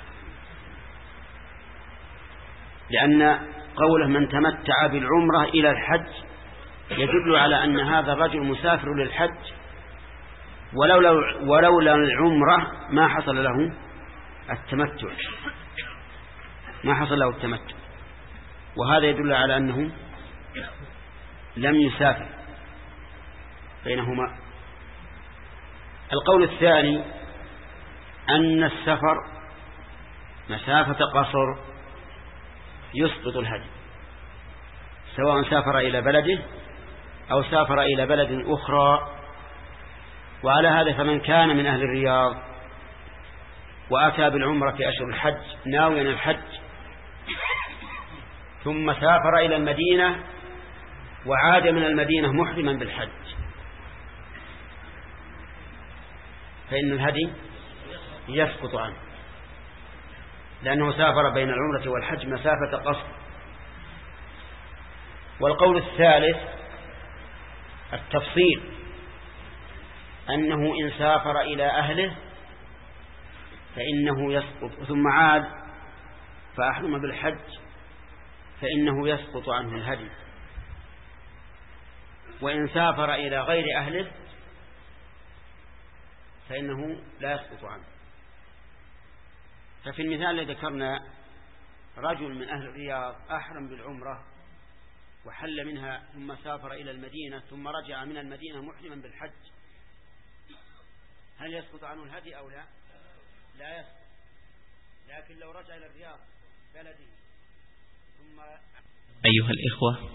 لأن قوله من تمتع بالعمرة إلى الحج يدل على أن هذا الرجل مسافر للحج، ولولا ولولا العمرة ما حصل له التمتع، ما حصل له التمتع، وهذا يدل على أنه لم يسافر بينهما. القول الثاني أن السفر مسافة قصر يسقط الهدي، سواء سافر إلى بلده أو سافر إلى بلد أخرى. وعلى هذا فمن كان من أهل الرياض وأتى بالعمرة في أشهر الحج ناويا الحج ثم سافر إلى المدينة وعاد من المدينة محرما بالحج، فإن الهدي يسقط عنه، لأنه سافر بين العمرة والحج مسافة قصر. والقول الثالث التفصيل، أنه إن سافر إلى أهله فإنه يسقط ثم عاد فأحرم بالحج فإنه يسقط عنه الهدي، وإن سافر إلى غير أهله فإنه لا يسقط عنه. ففي المثال الذي ذكرنا رجل من أهل الرياض أحرم بالعمرة وحل منها ثم سافر إلى المدينة ثم رجع من المدينة محرما بالحج، هل يسقط عنه الهدي أو لا؟ لا يسقط. لكن لو رجع إلى الرياض بلده ثم أيها الإخوة،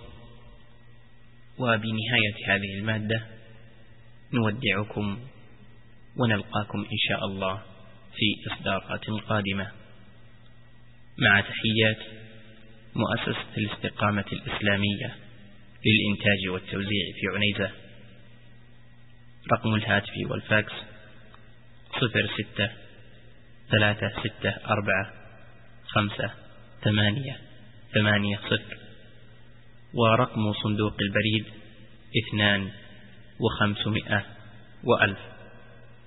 وبنهاية هذه المادة نودعكم ونلقاكم إن شاء الله في إصدارات قادمة، مع تحيات مؤسسة الاستقامة الإسلامية للإنتاج والتوزيع في عنيزة. رقم الهاتف والفاكس صفر ستة ثلاثة ستة أربعة خمسة ثمانية ثمانية صفر، ورقم صندوق البريد اثنان وخمسمائة وألف.